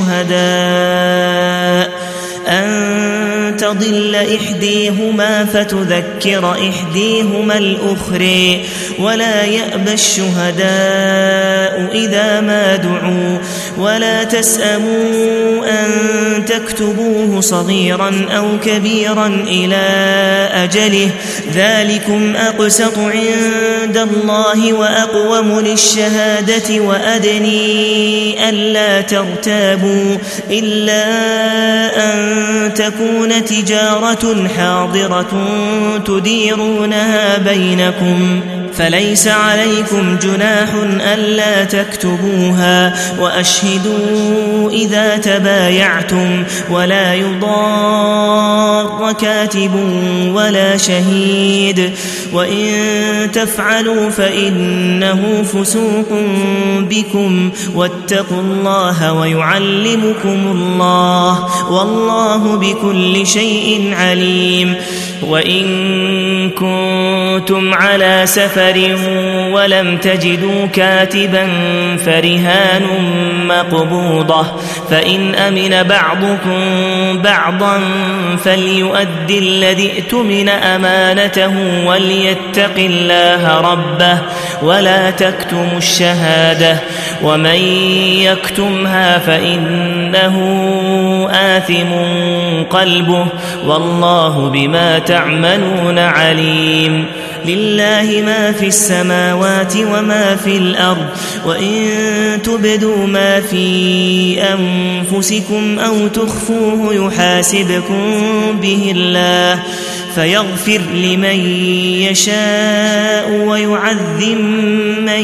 الشهداء أن تضل إحديهما فتذكر إحديهما الأخرى ولا يأبى الشهداء إذا ما دعوا ولا تسأموا أن تكتبوه صغيرا أو كبيرا إلى أجله ذلكم أقسط عند الله وأقوم للشهادة وأدني ألا ترتابوا إلا أن تكون تجارة حاضرة تديرونها بينكم فليس عليكم جناح ألا تكتبوها وأشهدوا إذا تبايعتم ولا يضار كاتب ولا شهيد وإن تفعلوا فإنه فسوق بكم واتقوا الله ويعلمكم الله والله بكل شيء عليم. وإن كنتم على سفر ولم تجدوا كاتبا فرهان مقبوضة فإن أمن بعضكم بعضا فليؤد الذي ائتمن أمانته وليتق الله ربه ولا تكتموا الشهادة ومن يكتمها فإنه آثم قلبه والله بما تعملون عليم. لله ما في السماوات وما في الأرض وإن تبدوا ما في أنفسكم أو تخفوه يحاسبكم به الله فيغفر لمن يشاء ويعذب من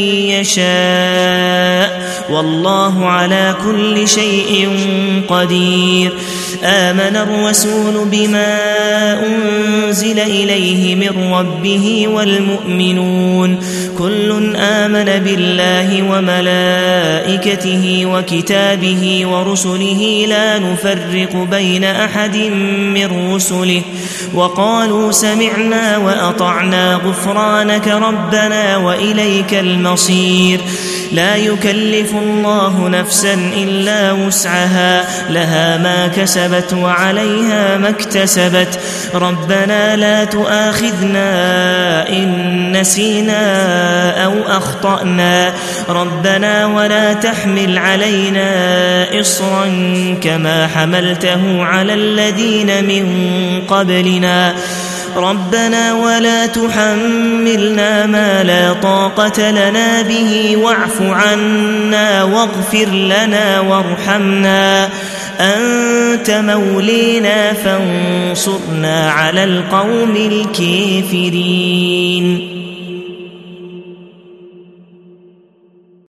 يشاء والله على كل شيء قدير. آمن الرسول بما أنزل إليه من ربه والمؤمنون كل آمن بالله وملائكته وكتابه ورسله لا نفرق بين أحد من رسله وقالوا سمعنا وأطعنا غفرانك ربنا وإليك المصير. لا يكلف الله نفسا إلا وسعها لها ما كسبت وعليها ما اكتسبت ربنا لا تؤاخذنا إن نسينا أو أخطأنا ربنا ولا تحمل علينا إصرا كما حملته على الذين من قبلنا ربنا ولا تحملنا ما لا طاقة لنا به واعف عنا واغفر لنا وارحمنا أنت مولينا فانصرنا على القوم الكافرين.